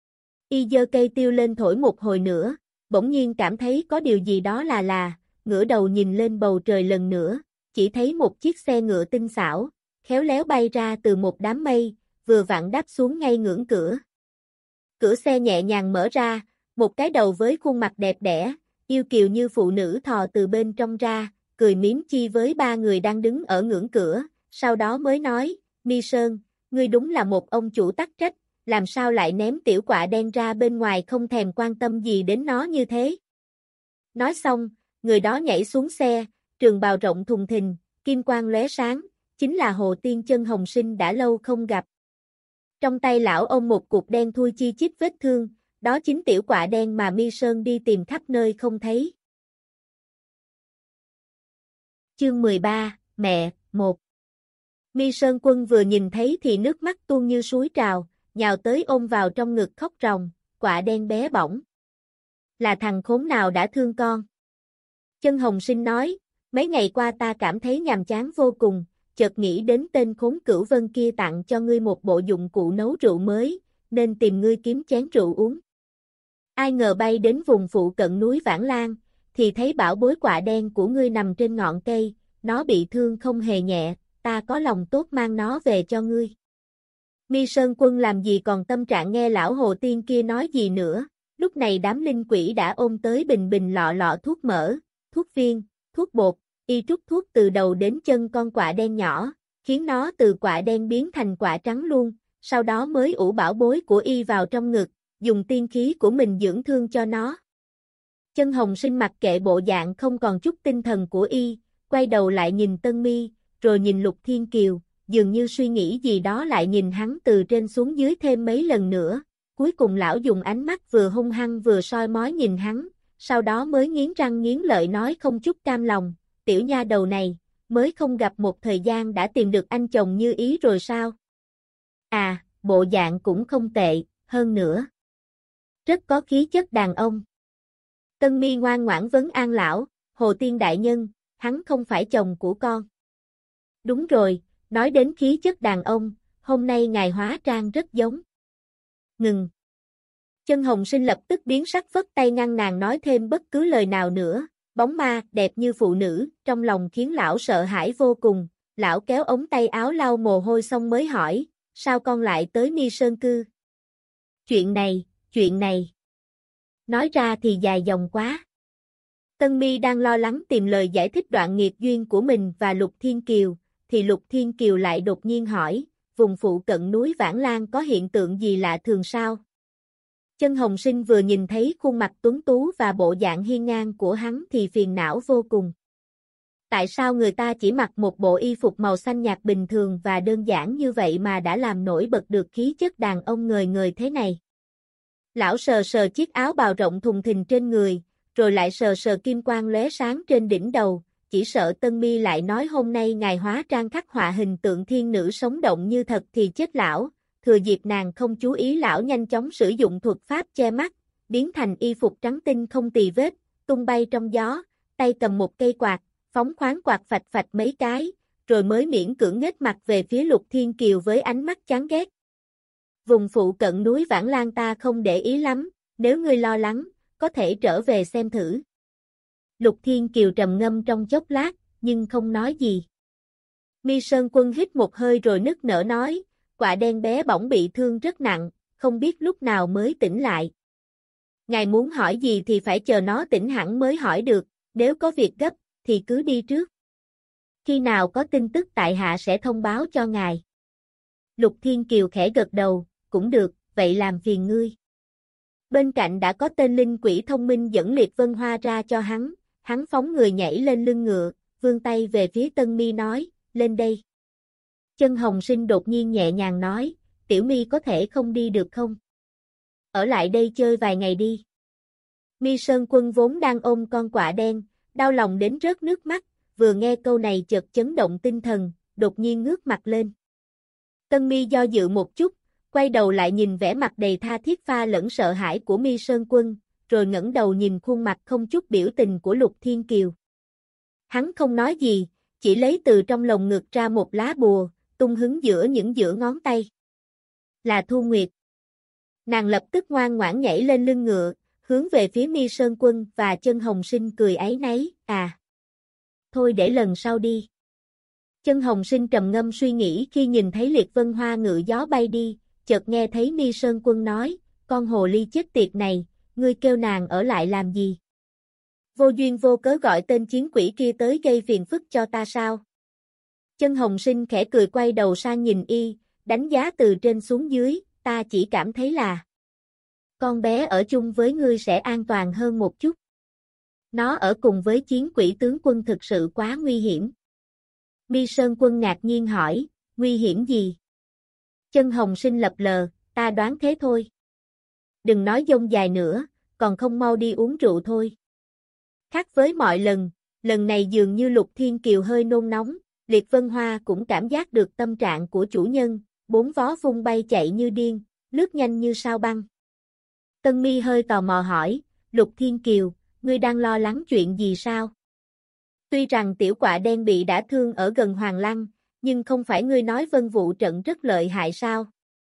Y giơ cây tiêu lên thổi một hồi nữa, bỗng nhiên cảm thấy có điều gì đó là là, ngửa đầu nhìn lên bầu trời lần nữa, chỉ thấy một chiếc xe ngựa tinh xảo, khéo léo bay ra từ một đám mây, vừa vặn đáp xuống ngay ngưỡng cửa. Cửa xe nhẹ nhàng mở ra, một cái đầu với khuôn mặt đẹp đẽ, yêu kiều như phụ nữ thò từ bên trong ra, cười mím chi với ba người đang đứng ở ngưỡng cửa, sau đó mới nói, Mi Sơn, ngươi đúng là một ông chủ tắc trách, làm sao lại ném tiểu quạ đen ra bên ngoài không thèm quan tâm gì đến nó như thế. Nói xong, người đó nhảy xuống xe, trường bào rộng thùng thình, kim quang lóe sáng, chính là Hồ Tiên Chân Hồng Sinh đã lâu không gặp. Trong tay lão ôm một cục đen thui chi chít vết thương, đó chính tiểu quạ đen mà Mi Sơn đi tìm khắp nơi không thấy. Chương mười ba, mẹ, một. Mi Sơn Quân vừa nhìn thấy thì nước mắt tuôn như suối trào, nhào tới ôm vào trong ngực khóc ròng, quạ đen bé bỏng. Là thằng khốn nào đã thương con? Chân Hồng Sinh nói, mấy ngày qua ta cảm thấy nhàm chán vô cùng, chợt nghĩ đến tên khốn Cửu Vân kia tặng cho ngươi một bộ dụng cụ nấu rượu mới, nên tìm ngươi kiếm chén rượu uống. Ai ngờ bay đến vùng phụ cận núi Vãng Lan, thì thấy bảo bối quạ đen của ngươi nằm trên ngọn cây, nó bị thương không hề nhẹ, ta có lòng tốt mang nó về cho ngươi. Mi Sơn Quân làm gì còn tâm trạng nghe lão Hồ Tiên kia nói gì nữa, lúc này đám linh quỷ đã ôm tới bình bình lọ lọ thuốc mỡ, thuốc viên, thuốc bột, y trút thuốc từ đầu đến chân con quạ đen nhỏ, khiến nó từ quạ đen biến thành quạ trắng luôn, sau đó mới ủ bảo bối của y vào trong ngực, dùng tiên khí của mình dưỡng thương cho nó. Chân Hồng Sinh mặc kệ bộ dạng không còn chút tinh thần của y, quay đầu lại nhìn Tân Mi, rồi nhìn Lục Thiên Kiều, dường như suy nghĩ gì đó lại nhìn hắn từ trên xuống dưới thêm mấy lần nữa, cuối cùng lão dùng ánh mắt vừa hung hăng vừa soi mói nhìn hắn, sau đó mới nghiến răng nghiến lợi nói không chút cam lòng, tiểu nha đầu này, mới không gặp một thời gian đã tìm được anh chồng như ý rồi sao? À, bộ dạng cũng không tệ, hơn nữa. Rất có khí chất đàn ông. Tân Mi ngoan ngoãn vấn an lão, Hồ Tiên đại nhân, hắn không phải chồng của con. Đúng rồi, nói đến khí chất đàn ông, hôm nay ngài hóa trang rất giống. Ngừng. Chân Hồng Sinh lập tức biến sắc vất tay ngăn nàng nói thêm bất cứ lời nào nữa, bóng ma đẹp như phụ nữ, trong lòng khiến lão sợ hãi vô cùng, lão kéo ống tay áo lau mồ hôi xong mới hỏi, sao con lại tới Mi Sơn Cư? Chuyện này, chuyện này. Nói ra thì dài dòng quá. Tân Mi đang lo lắng tìm lời giải thích đoạn nghiệp duyên của mình và Lục Thiên Kiều, thì Lục Thiên Kiều lại đột nhiên hỏi, vùng phụ cận núi Vãng Lan có hiện tượng gì lạ thường sao? Chân Hồng Sinh vừa nhìn thấy khuôn mặt tuấn tú và bộ dạng hiên ngang của hắn thì phiền não vô cùng. Tại sao người ta chỉ mặc một bộ y phục màu xanh nhạt bình thường và đơn giản như vậy mà đã làm nổi bật được khí chất đàn ông ngời ngời thế này? Lão sờ sờ chiếc áo bào rộng thùng thình trên người, rồi lại sờ sờ kim quang lóe sáng trên đỉnh đầu, chỉ sợ Tân Mi lại nói hôm nay ngài hóa trang khắc họa hình tượng thiên nữ sống động như thật thì chết lão, thừa dịp nàng không chú ý lão nhanh chóng sử dụng thuật pháp che mắt, biến thành y phục trắng tinh không tì vết, tung bay trong gió, tay cầm một cây quạt, phóng khoáng quạt phạch phạch mấy cái, rồi mới miễn cưỡng nghếch mặt về phía Lục Thiên Kiều với ánh mắt chán ghét. Vùng phụ cận núi Vãng Lan ta không để ý lắm, nếu ngươi lo lắng, có thể trở về xem thử. Lục Thiên Kiều trầm ngâm trong chốc lát, nhưng không nói gì. Mi Sơn Quân hít một hơi rồi nức nở nói, quạ đen bé bỏng bị thương rất nặng, không biết lúc nào mới tỉnh lại. Ngài muốn hỏi gì thì phải chờ nó tỉnh hẳn mới hỏi được, nếu có việc gấp, thì cứ đi trước. Khi nào có tin tức tại hạ sẽ thông báo cho ngài. Lục Thiên Kiều khẽ gật đầu, cũng được, vậy làm phiền ngươi. Bên cạnh đã có tên linh quỷ thông minh dẫn Liệt Vân Hoa ra cho hắn, hắn phóng người nhảy lên lưng ngựa, vươn tay về phía Tân Mi nói, lên đây. Chân Hồng Sinh đột nhiên nhẹ nhàng nói, Tiểu Mi có thể không đi được không? Ở lại đây chơi vài ngày đi. Mi Sơn Quân vốn đang ôm con quạ đen, đau lòng đến rớt nước mắt, vừa nghe câu này chợt chấn động tinh thần, đột nhiên ngước mặt lên. Tân Mi do dự một chút, quay đầu lại nhìn vẻ mặt đầy tha thiết pha lẫn sợ hãi của Mi Sơn Quân, rồi ngẩng đầu nhìn khuôn mặt không chút biểu tình của Lục Thiên Kiều. Hắn không nói gì, chỉ lấy từ trong lồng ngực ra một lá bùa, tung hứng giữa những giữa ngón tay. Là Thu Nguyệt. Nàng lập tức ngoan ngoãn nhảy lên lưng ngựa, hướng về phía Mi Sơn Quân và Chân Hồng Sinh cười áy náy, à. Thôi để lần sau đi. Chân Hồng Sinh trầm ngâm suy nghĩ khi nhìn thấy Liệt Vân Hoa ngự gió bay đi, chợt nghe thấy Mi Sơn Quân nói, con hồ ly chết tiệt này, ngươi kêu nàng ở lại làm gì? Vô duyên vô cớ gọi tên chiến quỷ kia tới gây phiền phức cho ta sao? Chân Hồng Sinh khẽ cười quay đầu sang nhìn y, đánh giá từ trên xuống dưới, ta chỉ cảm thấy là con bé ở chung với ngươi sẽ an toàn hơn một chút. Nó ở cùng với chiến quỷ tướng quân thực sự quá nguy hiểm. Mi Sơn Quân ngạc nhiên hỏi, nguy hiểm gì? Chân Hồng Sinh lập lờ, ta đoán thế thôi. Đừng nói dông dài nữa, còn không mau đi uống rượu thôi. Khác với mọi lần, lần này dường như Lục Thiên Kiều hơi nôn nóng, Liệt Vân Hoa cũng cảm giác được tâm trạng của chủ nhân, bốn vó vung bay chạy như điên, lướt nhanh như sao băng. Tân Mi hơi tò mò hỏi, Lục Thiên Kiều, ngươi đang lo lắng chuyện gì sao? Tuy rằng tiểu quạ đen bị đả thương ở gần Hoàng Lăng, nhưng không phải ngươi nói Vân Vụ trận rất lợi hại sao?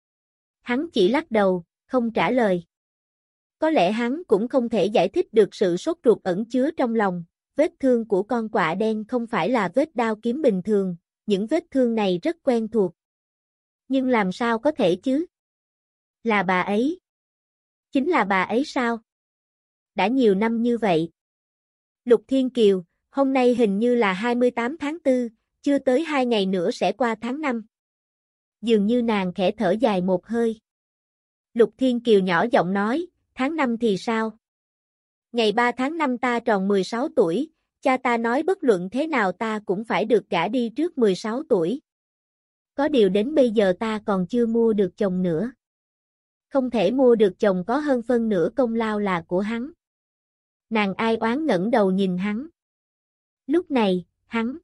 Hắn chỉ lắc đầu, không trả lời. Có lẽ hắn cũng không thể giải thích được sự sốt ruột ẩn chứa trong lòng, vết thương của con quạ đen không phải là vết đao kiếm bình thường, những vết thương này rất quen thuộc. Nhưng làm sao có thể chứ? Là bà ấy. Chính là bà ấy sao? Đã nhiều năm như vậy. Lục Thiên Kiều, hôm nay hình như là hai mươi tám tháng tư, chưa tới hai ngày nữa sẽ qua tháng năm. Dường như nàng khẽ thở dài một hơi. Lục Thiên Kiều nhỏ giọng nói, tháng năm thì sao? Ngày ba tháng năm ta tròn mười sáu tuổi, cha ta nói bất luận thế nào ta cũng phải được gả đi trước mười sáu tuổi. Có điều đến bây giờ ta còn chưa mua được chồng nữa. Không thể mua được chồng có hơn phân nửa công lao là của hắn. Nàng ai oán ngẩng đầu nhìn hắn. Lúc này, hắn.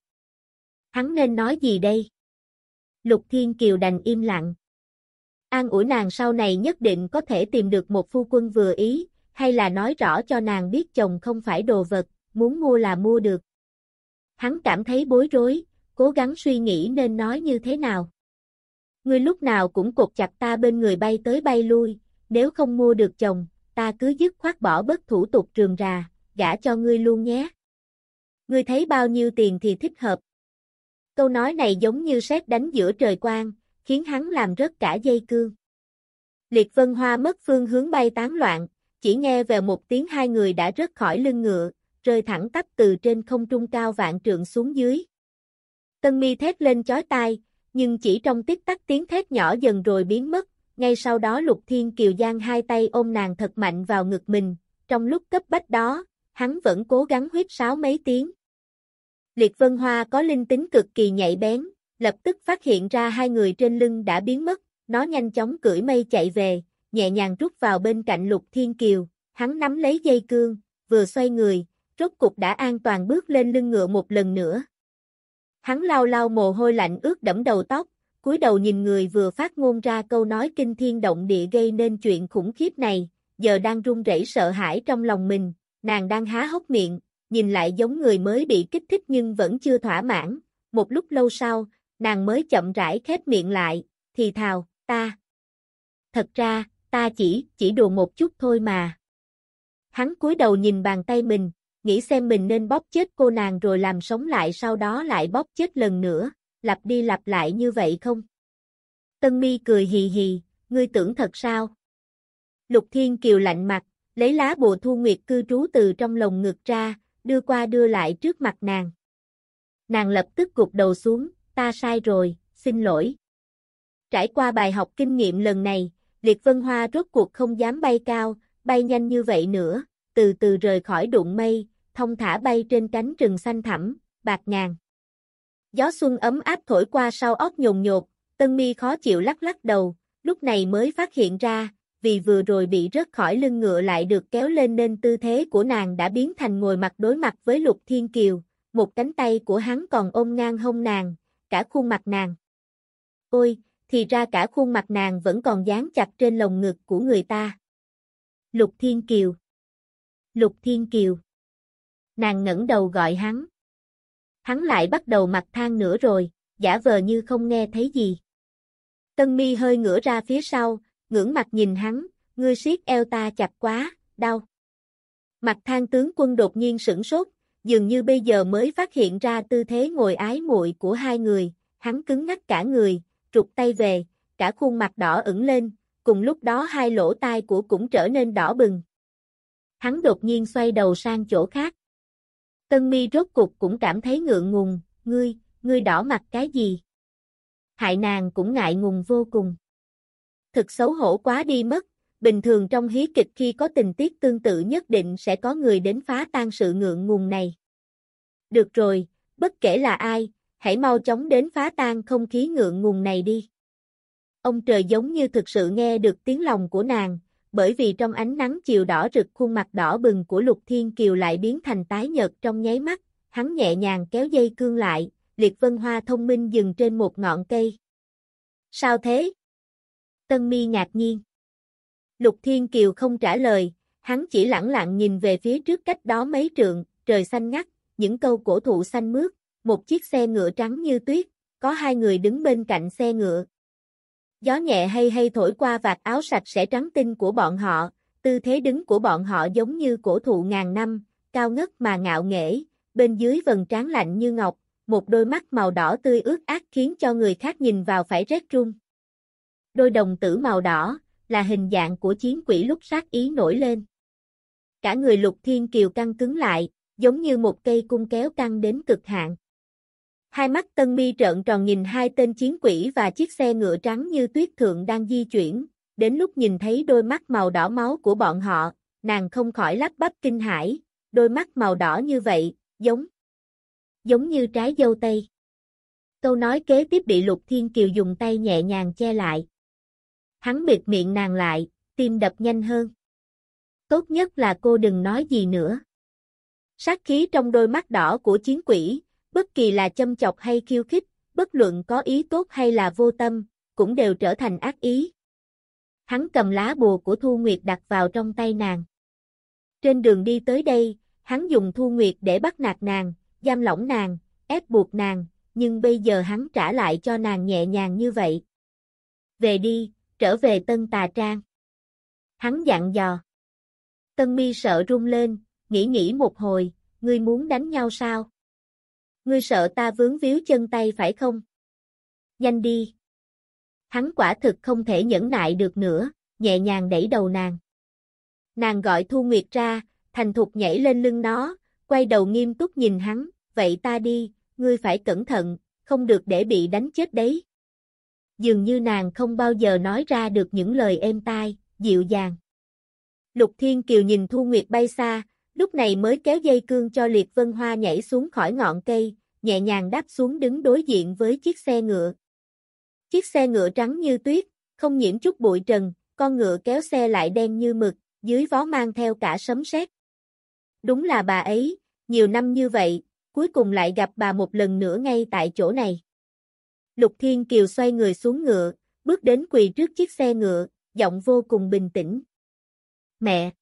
Hắn nên nói gì đây? Lục Thiên Kiều đành im lặng. An ủi nàng sau này nhất định có thể tìm được một phu quân vừa ý, hay là nói rõ cho nàng biết chồng không phải đồ vật, muốn mua là mua được. Hắn cảm thấy bối rối, cố gắng suy nghĩ nên nói như thế nào. Ngươi lúc nào cũng cột chặt ta bên người bay tới bay lui, nếu không mua được chồng, ta cứ dứt khoát bỏ bớt thủ tục rườm rà, gả cho ngươi luôn nhé. Ngươi thấy bao nhiêu tiền thì thích hợp. Câu nói này giống như sét đánh giữa trời quang, khiến hắn làm rớt cả dây cương. Liệt Vân Hoa mất phương hướng bay tán loạn, chỉ nghe về một tiếng hai người đã rớt khỏi lưng ngựa, rơi thẳng tắp từ trên không trung cao vạn trượng xuống dưới. Tân Mi thét lên chói tai, nhưng chỉ trong tích tắc tiếng thét nhỏ dần rồi biến mất, ngay sau đó Lục Thiên Kiều giang hai tay ôm nàng thật mạnh vào ngực mình, trong lúc cấp bách đó, hắn vẫn cố gắng huýt sáo mấy tiếng. Liệt Vân Hoa có linh tính cực kỳ nhạy bén, lập tức phát hiện ra hai người trên lưng đã biến mất, nó nhanh chóng cưỡi mây chạy về, nhẹ nhàng rút vào bên cạnh Lục Thiên Kiều, hắn nắm lấy dây cương, vừa xoay người, rốt cục đã an toàn bước lên lưng ngựa một lần nữa. Hắn lau lau mồ hôi lạnh ướt đẫm đầu tóc, cúi đầu nhìn người vừa phát ngôn ra câu nói kinh thiên động địa gây nên chuyện khủng khiếp này, giờ đang run rẩy sợ hãi trong lòng mình, nàng đang há hốc miệng, nhìn lại giống người mới bị kích thích nhưng vẫn chưa thỏa mãn, một lúc lâu sau, nàng mới chậm rãi khép miệng lại, thì thào, ta. Thật ra, ta chỉ, chỉ đùa một chút thôi mà. Hắn cúi đầu nhìn bàn tay mình, nghĩ xem mình nên bóp chết cô nàng rồi làm sống lại sau đó lại bóp chết lần nữa, lặp đi lặp lại như vậy không? Tân Mi cười hì hì, ngươi tưởng thật sao? Lục Thiên Kiều lạnh mặt, lấy lá bùa thu nguyệt cư trú từ trong lồng ngực ra, đưa qua đưa lại trước mặt nàng. Nàng lập tức gục đầu xuống, ta sai rồi, xin lỗi. Trải qua bài học kinh nghiệm lần này, Liệt Vân Hoa rốt cuộc không dám bay cao, bay nhanh như vậy nữa, từ từ rời khỏi đụng mây, thông thả bay trên cánh rừng xanh thẳm, bạc ngàn. Gió xuân ấm áp thổi qua sau óc nhồn nhột, Tân Mi khó chịu lắc lắc đầu, lúc này mới phát hiện ra, vì vừa rồi bị rớt khỏi lưng ngựa lại được kéo lên nên tư thế của nàng đã biến thành ngồi mặt đối mặt với Lục Thiên Kiều, một cánh tay của hắn còn ôm ngang hông nàng, cả khuôn mặt nàng. Ôi, thì ra cả khuôn mặt nàng vẫn còn dán chặt trên lồng ngực của người ta. Lục Thiên Kiều. Lục Thiên Kiều. Nàng ngẩng đầu gọi hắn. Hắn lại bắt đầu mặt than nữa rồi, giả vờ như không nghe thấy gì. Tân Mi hơi ngửa ra phía sau, ngưỡng mặt nhìn hắn, ngươi siết eo ta chặt quá, đau. Mặt than tướng quân đột nhiên sửng sốt, dường như bây giờ mới phát hiện ra tư thế ngồi ái muội của hai người, hắn cứng ngắc cả người, trục tay về, cả khuôn mặt đỏ ửng lên, cùng lúc đó hai lỗ tai của cũng trở nên đỏ bừng. Hắn đột nhiên xoay đầu sang chỗ khác. Tân Mi rốt cục cũng cảm thấy ngượng ngùng, ngươi, ngươi đỏ mặt cái gì? Hại nàng cũng ngại ngùng vô cùng. Thực xấu hổ quá đi mất, bình thường trong hí kịch khi có tình tiết tương tự nhất định sẽ có người đến phá tan sự ngượng ngùng này. Được rồi, bất kể là ai, hãy mau chóng đến phá tan không khí ngượng ngùng này đi. Ông trời giống như thực sự nghe được tiếng lòng của nàng, bởi vì trong ánh nắng chiều đỏ rực khuôn mặt đỏ bừng của Lục Thiên Kiều lại biến thành tái nhợt trong nháy mắt, hắn nhẹ nhàng kéo dây cương lại, Liệt Vân Hoa thông minh dừng trên một ngọn cây. Sao thế? Tân Mi ngạc nhiên. Lục Thiên Kiều không trả lời, hắn chỉ lẳng lặng nhìn về phía trước cách đó mấy trượng, trời xanh ngắt, những câu cổ thụ xanh mướt, một chiếc xe ngựa trắng như tuyết, có hai người đứng bên cạnh xe ngựa. Gió nhẹ hay hay thổi qua vạt áo sạch sẽ trắng tinh của bọn họ, tư thế đứng của bọn họ giống như cổ thụ ngàn năm, cao ngất mà ngạo nghễ, bên dưới vầng trán lạnh như ngọc, một đôi mắt màu đỏ tươi ướt át khiến cho người khác nhìn vào phải rét run. Đôi đồng tử màu đỏ, là hình dạng của chiến quỷ lúc sát ý nổi lên. Cả người Lục Thiên Kiều căng cứng lại, giống như một cây cung kéo căng đến cực hạn. Hai mắt Tân Mi trợn tròn nhìn hai tên chiến quỷ và chiếc xe ngựa trắng như tuyết thượng đang di chuyển, đến lúc nhìn thấy đôi mắt màu đỏ máu của bọn họ, nàng không khỏi lắp bắp kinh hãi, đôi mắt màu đỏ như vậy, giống, giống như trái dâu tây. Câu nói kế tiếp bị Lục Thiên Kiều dùng tay nhẹ nhàng che lại. Hắn bịt miệng nàng lại, tim đập nhanh hơn. Tốt nhất là cô đừng nói gì nữa. Sát khí trong đôi mắt đỏ của chiến quỷ, bất kỳ là châm chọc hay khiêu khích, bất luận có ý tốt hay là vô tâm, cũng đều trở thành ác ý. Hắn cầm lá bùa của Thu Nguyệt đặt vào trong tay nàng. Trên đường đi tới đây, hắn dùng Thu Nguyệt để bắt nạt nàng, giam lỏng nàng, ép buộc nàng, nhưng bây giờ hắn trả lại cho nàng nhẹ nhàng như vậy. Về đi, trở về Tân Tà Trang. Hắn dặn dò. Tân Mi sợ run lên, nghĩ nghĩ một hồi, ngươi muốn đánh nhau sao? Ngươi sợ ta vướng víu chân tay phải không? Nhanh đi. Hắn quả thực không thể nhẫn nại được nữa, nhẹ nhàng đẩy đầu nàng. Nàng gọi Thu Nguyệt ra, thành thục nhảy lên lưng nó, quay đầu nghiêm túc nhìn hắn, vậy ta đi, ngươi phải cẩn thận, không được để bị đánh chết đấy. Dường như nàng không bao giờ nói ra được những lời êm tai, dịu dàng. Lục Thiên Kiều nhìn Thu Nguyệt bay xa, lúc này mới kéo dây cương cho Liệt Vân Hoa nhảy xuống khỏi ngọn cây, nhẹ nhàng đáp xuống đứng đối diện với chiếc xe ngựa. Chiếc xe ngựa trắng như tuyết, không nhiễm chút bụi trần, con ngựa kéo xe lại đen như mực, dưới vó mang theo cả sấm sét. Đúng là bà ấy, nhiều năm như vậy, cuối cùng lại gặp bà một lần nữa ngay tại chỗ này. Lục Thiên Kiều xoay người xuống ngựa, bước đến quỳ trước chiếc xe ngựa, giọng vô cùng bình tĩnh. Mẹ!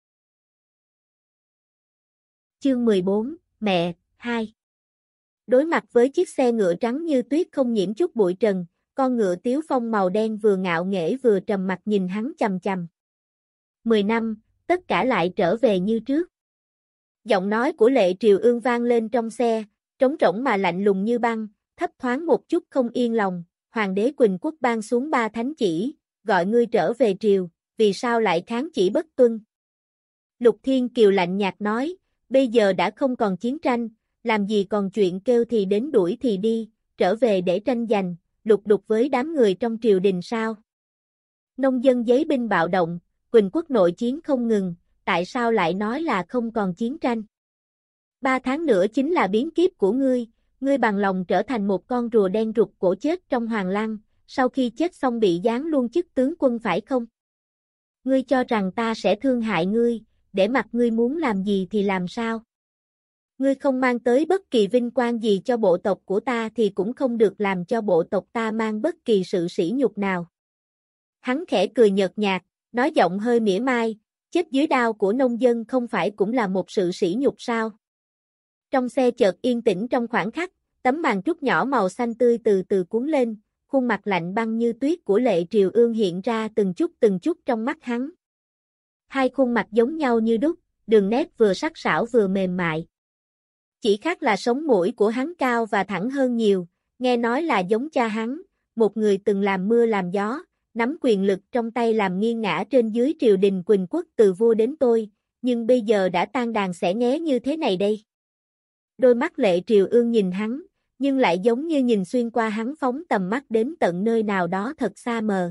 Chương mười bốn, Mẹ, hai. Đối mặt với chiếc xe ngựa trắng như tuyết không nhiễm chút bụi trần, con ngựa Tiếu Phong màu đen vừa ngạo nghễ vừa trầm mặt nhìn hắn chằm chằm. Mười năm, tất cả lại trở về như trước. Giọng nói của Lệ Triều Ương vang lên trong xe, trống rỗng mà lạnh lùng như băng, thấp thoáng một chút không yên lòng. Hoàng đế Quỳnh Quốc ban xuống ba thánh chỉ, gọi ngươi trở về triều, vì sao lại kháng chỉ bất tuân? Lục Thiên Kiều lạnh nhạt nói, bây giờ đã không còn chiến tranh, làm gì còn chuyện kêu thì đến đuổi thì đi, trở về để tranh giành, lục đục với đám người trong triều đình sao? Nông dân giấy binh bạo động, Quỳnh Quốc nội chiến không ngừng, tại sao lại nói là không còn chiến tranh? Ba tháng nữa chính là biến kiếp của ngươi, ngươi bằng lòng trở thành một con rùa đen rụt cổ chết trong hoàng lăng, sau khi chết xong bị giáng luôn chức tướng quân phải không? Ngươi cho rằng ta sẽ thương hại ngươi, để mặc ngươi muốn làm gì thì làm sao? Ngươi không mang tới bất kỳ vinh quang gì cho bộ tộc của ta thì cũng không được làm cho bộ tộc ta mang bất kỳ sự sỉ nhục nào. Hắn khẽ cười nhợt nhạt, nói giọng hơi mỉa mai, chết dưới đao của nông dân không phải cũng là một sự sỉ nhục sao? Trong xe chợt yên tĩnh trong khoảng khắc, tấm màn trúc nhỏ màu xanh tươi từ từ cuốn lên, khuôn mặt lạnh băng như tuyết của Lệ Triều Ương hiện ra từng chút từng chút trong mắt hắn. Hai khuôn mặt giống nhau như đúc, đường nét vừa sắc sảo vừa mềm mại. Chỉ khác là sống mũi của hắn cao và thẳng hơn nhiều, nghe nói là giống cha hắn, một người từng làm mưa làm gió, nắm quyền lực trong tay làm nghiêng ngã trên dưới triều đình Quỳnh Quốc từ vua đến tôi, nhưng bây giờ đã tan đàn xẻ nghé như thế này đây. Đôi mắt Lệ Triều Ương nhìn hắn, nhưng lại giống như nhìn xuyên qua hắn phóng tầm mắt đến tận nơi nào đó thật xa mờ.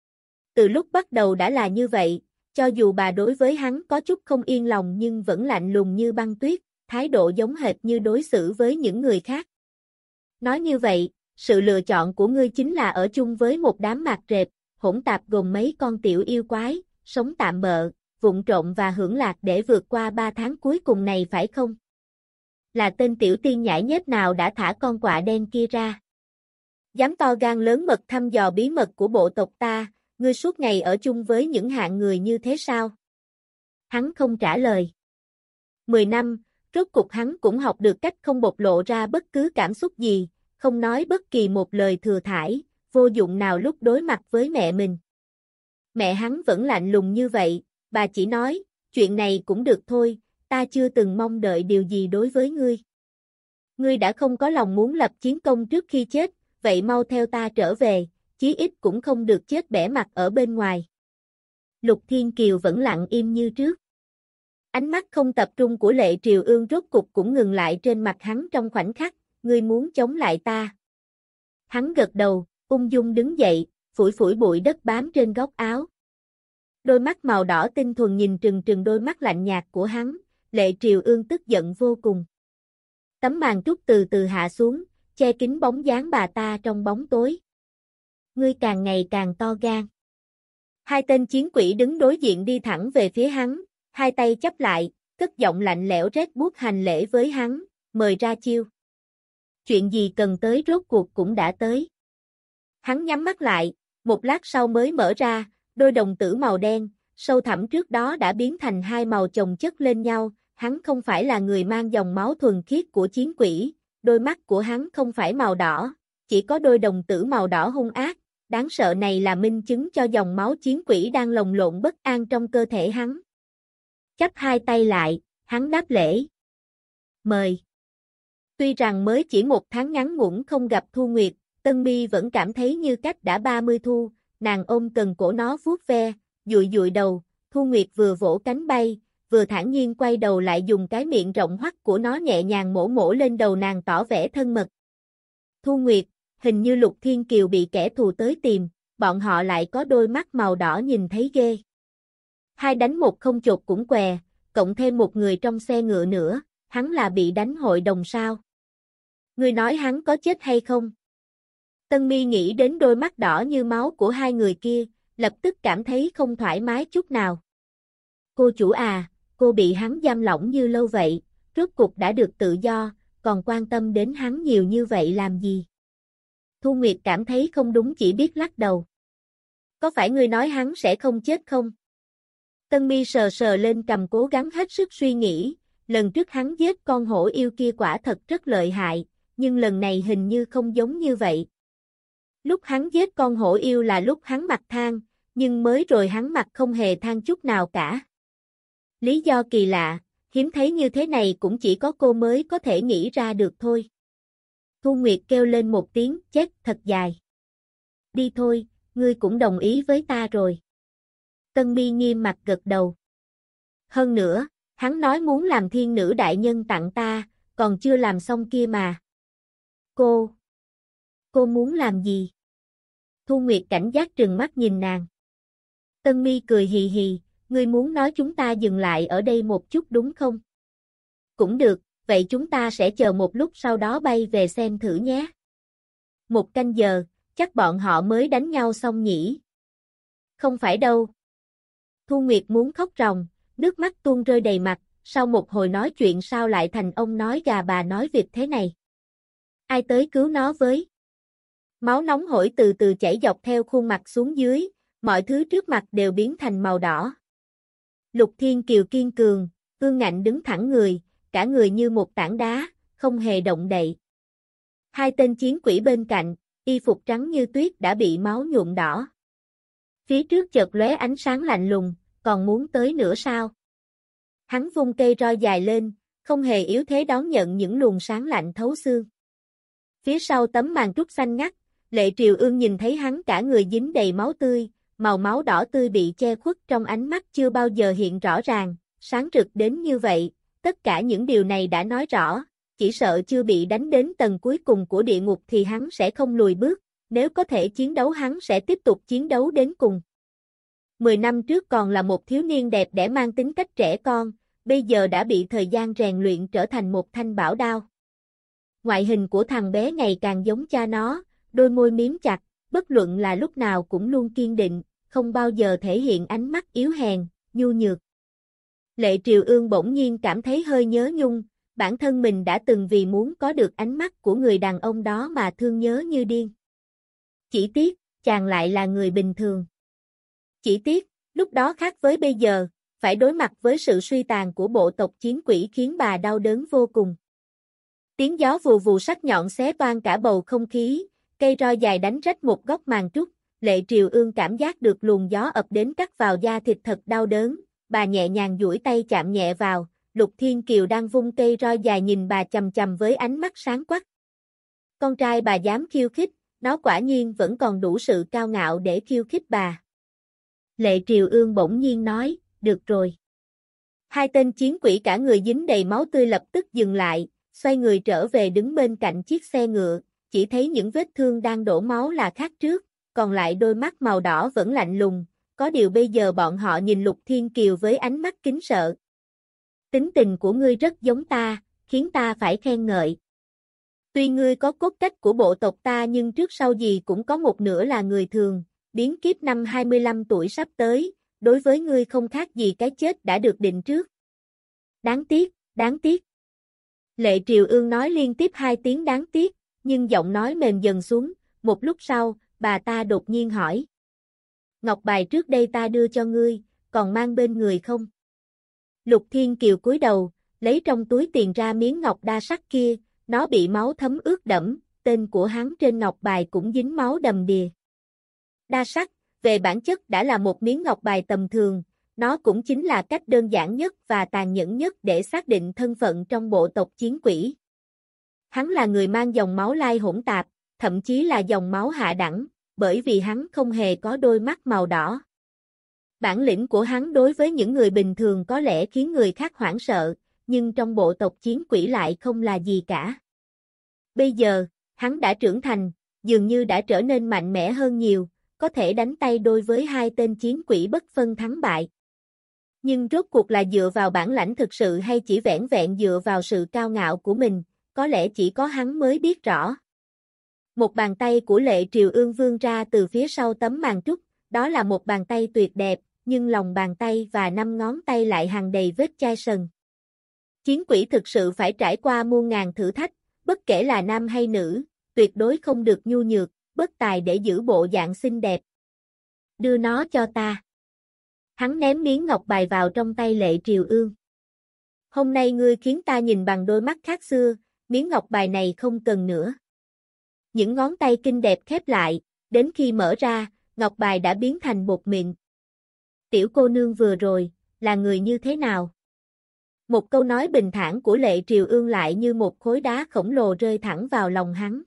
Từ lúc bắt đầu đã là như vậy, cho dù bà đối với hắn có chút không yên lòng nhưng vẫn lạnh lùng như băng tuyết, thái độ giống hệt như đối xử với những người khác. Nói như vậy, sự lựa chọn của ngươi chính là ở chung với một đám mạc rệp, hỗn tạp gồm mấy con tiểu yêu quái, sống tạm bợ, vụng trộm và hưởng lạc để vượt qua ba tháng cuối cùng này phải không? Là tên tiểu tiên nhãi nhép nào đã thả con quạ đen kia ra? Dám to gan lớn mật thăm dò bí mật của bộ tộc ta, ngươi suốt ngày ở chung với những hạng người như thế sao? Hắn không trả lời. Mười năm, rốt cục hắn cũng học được cách không bộc lộ ra bất cứ cảm xúc gì, không nói bất kỳ một lời thừa thãi, vô dụng nào lúc đối mặt với mẹ mình. Mẹ hắn vẫn lạnh lùng như vậy, bà chỉ nói, chuyện này cũng được thôi, ta chưa từng mong đợi điều gì đối với ngươi. Ngươi đã không có lòng muốn lập chiến công trước khi chết, vậy mau theo ta trở về, chí ít cũng không được chết bẽ mặt ở bên ngoài. Lục Thiên Kiều vẫn lặng im như trước. Ánh mắt không tập trung của Lệ Triều Ương rốt cục cũng ngừng lại trên mặt hắn trong khoảnh khắc, ngươi muốn chống lại ta. Hắn gật đầu, ung dung đứng dậy, phủi phủi bụi đất bám trên góc áo. Đôi mắt màu đỏ tinh thuần nhìn trừng trừng đôi mắt lạnh nhạt của hắn, Lệ Triều Ương tức giận vô cùng. Tấm màn trúc từ từ hạ xuống, che kín bóng dáng bà ta trong bóng tối. Ngươi càng ngày càng to gan. Hai tên chiến quỷ đứng đối diện đi thẳng về phía hắn, hai tay chắp lại, cất giọng lạnh lẽo rét buốt hành lễ với hắn, mời ra chiêu. Chuyện gì cần tới rốt cuộc cũng đã tới. Hắn nhắm mắt lại, một lát sau mới mở ra, đôi đồng tử màu đen, sâu thẳm trước đó đã biến thành hai màu chồng chất lên nhau, hắn không phải là người mang dòng máu thuần khiết của chiến quỷ, đôi mắt của hắn không phải màu đỏ, chỉ có đôi đồng tử màu đỏ hung ác, đáng sợ này là minh chứng cho dòng máu chiến quỷ đang lồng lộn bất an trong cơ thể hắn. Chắp hai tay lại, hắn đáp lễ. Mời. Tuy rằng mới chỉ một tháng ngắn ngủn không gặp Thu Nguyệt, Tân Mi vẫn cảm thấy như cách đã ba mươi thu, nàng ôm cần cổ nó vuốt ve, dụi dụi đầu, Thu Nguyệt vừa vỗ cánh bay, vừa thản nhiên quay đầu lại dùng cái miệng rộng hoắt của nó nhẹ nhàng mổ mổ lên đầu nàng tỏ vẻ thân mật. Thu Nguyệt, hình như Lục Thiên Kiều bị kẻ thù tới tìm, bọn họ lại có đôi mắt màu đỏ nhìn thấy ghê. Hai đánh một không chột cũng què, cộng thêm một người trong xe ngựa nữa, hắn là bị đánh hội đồng sao? Ngươi nói hắn có chết hay không? Tân Mi nghĩ đến đôi mắt đỏ như máu của hai người kia, lập tức cảm thấy không thoải mái chút nào. Cô chủ à, cô bị hắn giam lỏng như lâu vậy, rốt cục đã được tự do, còn quan tâm đến hắn nhiều như vậy làm gì? Thu Nguyệt cảm thấy không đúng chỉ biết lắc đầu. Có phải ngươi nói hắn sẽ không chết không? Tân Mi sờ sờ lên cầm cố gắng hết sức suy nghĩ, lần trước hắn giết con hổ yêu kia quả thật rất lợi hại, nhưng lần này hình như không giống như vậy. Lúc hắn giết con hổ yêu là lúc hắn mặc than, nhưng mới rồi hắn mặc không hề than chút nào cả. Lý do kỳ lạ, hiếm thấy như thế này cũng chỉ có cô mới có thể nghĩ ra được thôi. Thu Nguyệt kêu lên một tiếng, chết thật dài. Đi thôi, ngươi cũng đồng ý với ta rồi. Tân Mi nghiêm mặt gật đầu. Hơn nữa, hắn nói muốn làm thiên nữ đại nhân tặng ta, còn chưa làm xong kia mà. Cô, cô muốn làm gì? Thu Nguyệt cảnh giác trừng mắt nhìn nàng. Tân Mi cười hì hì, ngươi muốn nói chúng ta dừng lại ở đây một chút đúng không? Cũng được, vậy chúng ta sẽ chờ một lúc sau đó bay về xem thử nhé. Một canh giờ, chắc bọn họ mới đánh nhau xong nhỉ? Không phải đâu. Thu Nguyệt muốn khóc ròng, nước mắt tuôn rơi đầy mặt, sau một hồi nói chuyện sao lại thành ông nói gà bà nói vịt thế này? Ai tới cứu nó với? Máu nóng hổi từ từ chảy dọc theo khuôn mặt xuống dưới, mọi thứ trước mặt đều biến thành màu đỏ. Lục Thiên Kiều kiên cường, ương ngạnh đứng thẳng người, cả người như một tảng đá, không hề động đậy. Hai tên chiến quỷ bên cạnh, y phục trắng như tuyết đã bị máu nhuộm đỏ. Phía trước chợt lóe ánh sáng lạnh lùng, còn muốn tới nữa sao? Hắn vung cây roi dài lên, không hề yếu thế đón nhận những luồng sáng lạnh thấu xương. Phía sau tấm màn trúc xanh ngắt, Lệ Triều Ương nhìn thấy hắn cả người dính đầy máu tươi, màu máu đỏ tươi bị che khuất trong ánh mắt chưa bao giờ hiện rõ ràng, sáng rực đến như vậy, tất cả những điều này đã nói rõ, chỉ sợ chưa bị đánh đến tầng cuối cùng của địa ngục thì hắn sẽ không lùi bước, nếu có thể chiến đấu hắn sẽ tiếp tục chiến đấu đến cùng. Mười năm trước còn là một thiếu niên đẹp đẽ mang tính cách trẻ con, bây giờ đã bị thời gian rèn luyện trở thành một thanh bảo đao. Ngoại hình của thằng bé ngày càng giống cha nó, đôi môi miếm chặt, bất luận là lúc nào cũng luôn kiên định, không bao giờ thể hiện ánh mắt yếu hèn, nhu nhược. Lệ Triều Ương bỗng nhiên cảm thấy hơi nhớ nhung, bản thân mình đã từng vì muốn có được ánh mắt của người đàn ông đó mà thương nhớ như điên. Chỉ tiếc, chàng lại là người bình thường. Chỉ tiếc, lúc đó khác với bây giờ, phải đối mặt với sự suy tàn của bộ tộc chiến quỷ khiến bà đau đớn vô cùng. Tiếng gió vù vù sắc nhọn xé toang cả bầu không khí, cây roi dài đánh rách một góc màn trúc, Lệ Triều Ương cảm giác được luồng gió ập đến cắt vào da thịt thật đau đớn, bà nhẹ nhàng duỗi tay chạm nhẹ vào, Lục Thiên Kiều đang vung cây roi dài nhìn bà chằm chằm với ánh mắt sáng quắc. Con trai bà dám khiêu khích, nó quả nhiên vẫn còn đủ sự cao ngạo để khiêu khích bà. Lệ Triều Ương bỗng nhiên nói, được rồi. Hai tên chiến quỷ cả người dính đầy máu tươi lập tức dừng lại, xoay người trở về đứng bên cạnh chiếc xe ngựa, chỉ thấy những vết thương đang đổ máu là khác trước, còn lại đôi mắt màu đỏ vẫn lạnh lùng, có điều bây giờ bọn họ nhìn Lục Thiên Kiều với ánh mắt kính sợ. Tính tình của ngươi rất giống ta, khiến ta phải khen ngợi. Tuy ngươi có cốt cách của bộ tộc ta nhưng trước sau gì cũng có một nửa là người thường, biến kiếp năm hai mươi lăm tuổi sắp tới, đối với ngươi không khác gì cái chết đã được định trước. Đáng tiếc, đáng tiếc. Lệ Triều Ương nói liên tiếp hai tiếng đáng tiếc, nhưng giọng nói mềm dần xuống, một lúc sau, bà ta đột nhiên hỏi. Ngọc bài trước đây ta đưa cho ngươi, còn mang bên người không? Lục Thiên Kiều cúi đầu, lấy trong túi tiền ra miếng ngọc đa sắc kia, nó bị máu thấm ướt đẫm, tên của hắn trên ngọc bài cũng dính máu đầm đìa. Đa sắc, về bản chất đã là một miếng ngọc bài tầm thường, nó cũng chính là cách đơn giản nhất và tàn nhẫn nhất để xác định thân phận trong bộ tộc chiến quỷ. Hắn là người mang dòng máu lai hỗn tạp, thậm chí là dòng máu hạ đẳng, bởi vì hắn không hề có đôi mắt màu đỏ. Bản lĩnh của hắn đối với những người bình thường có lẽ khiến người khác hoảng sợ, nhưng trong bộ tộc chiến quỷ lại không là gì cả. Bây giờ, hắn đã trưởng thành, dường như đã trở nên mạnh mẽ hơn nhiều, có thể đánh tay đôi với hai tên chiến quỷ bất phân thắng bại. Nhưng rốt cuộc là dựa vào bản lãnh thực sự hay chỉ vẻn vẹn dựa vào sự cao ngạo của mình, có lẽ chỉ có hắn mới biết rõ. Một bàn tay của Lệ Triều Ương vươn ra từ phía sau tấm màn trúc, đó là một bàn tay tuyệt đẹp, nhưng lòng bàn tay và năm ngón tay lại hằn đầy vết chai sần. Chiến quỷ thực sự phải trải qua muôn ngàn thử thách, bất kể là nam hay nữ, tuyệt đối không được nhu nhược, bất tài để giữ bộ dạng xinh đẹp. Đưa nó cho ta. Hắn ném miếng ngọc bài vào trong tay Lệ Triều Ương. Hôm nay ngươi khiến ta nhìn bằng đôi mắt khác xưa, miếng ngọc bài này không cần nữa. Những ngón tay kinh đẹp khép lại, đến khi mở ra, ngọc bài đã biến thành bột mịn. Tiểu cô nương vừa rồi, là người như thế nào? Một câu nói bình thản của Lệ Triều Ương lại như một khối đá khổng lồ rơi thẳng vào lòng hắn.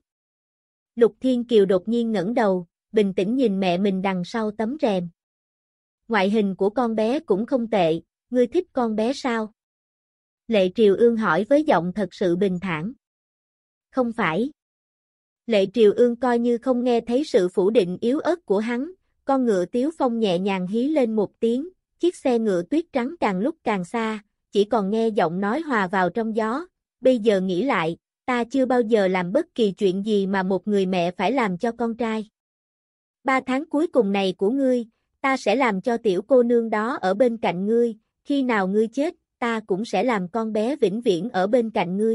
Lục Thiên Kiều đột nhiên ngẩng đầu, bình tĩnh nhìn mẹ mình đằng sau tấm rèm. Ngoại hình của con bé cũng không tệ, ngươi thích con bé sao? Lệ Triều Ương hỏi với giọng thật sự bình thản. Không phải. Lệ Triều Ương coi như không nghe thấy sự phủ định yếu ớt của hắn, con ngựa Tiếu Phong nhẹ nhàng hí lên một tiếng, chiếc xe ngựa tuyết trắng càng lúc càng xa, chỉ còn nghe giọng nói hòa vào trong gió, bây giờ nghĩ lại, ta chưa bao giờ làm bất kỳ chuyện gì mà một người mẹ phải làm cho con trai. Ba tháng cuối cùng này của ngươi, ta sẽ làm cho tiểu cô nương đó ở bên cạnh ngươi, khi nào ngươi chết, ta cũng sẽ làm con bé vĩnh viễn ở bên cạnh ngươi.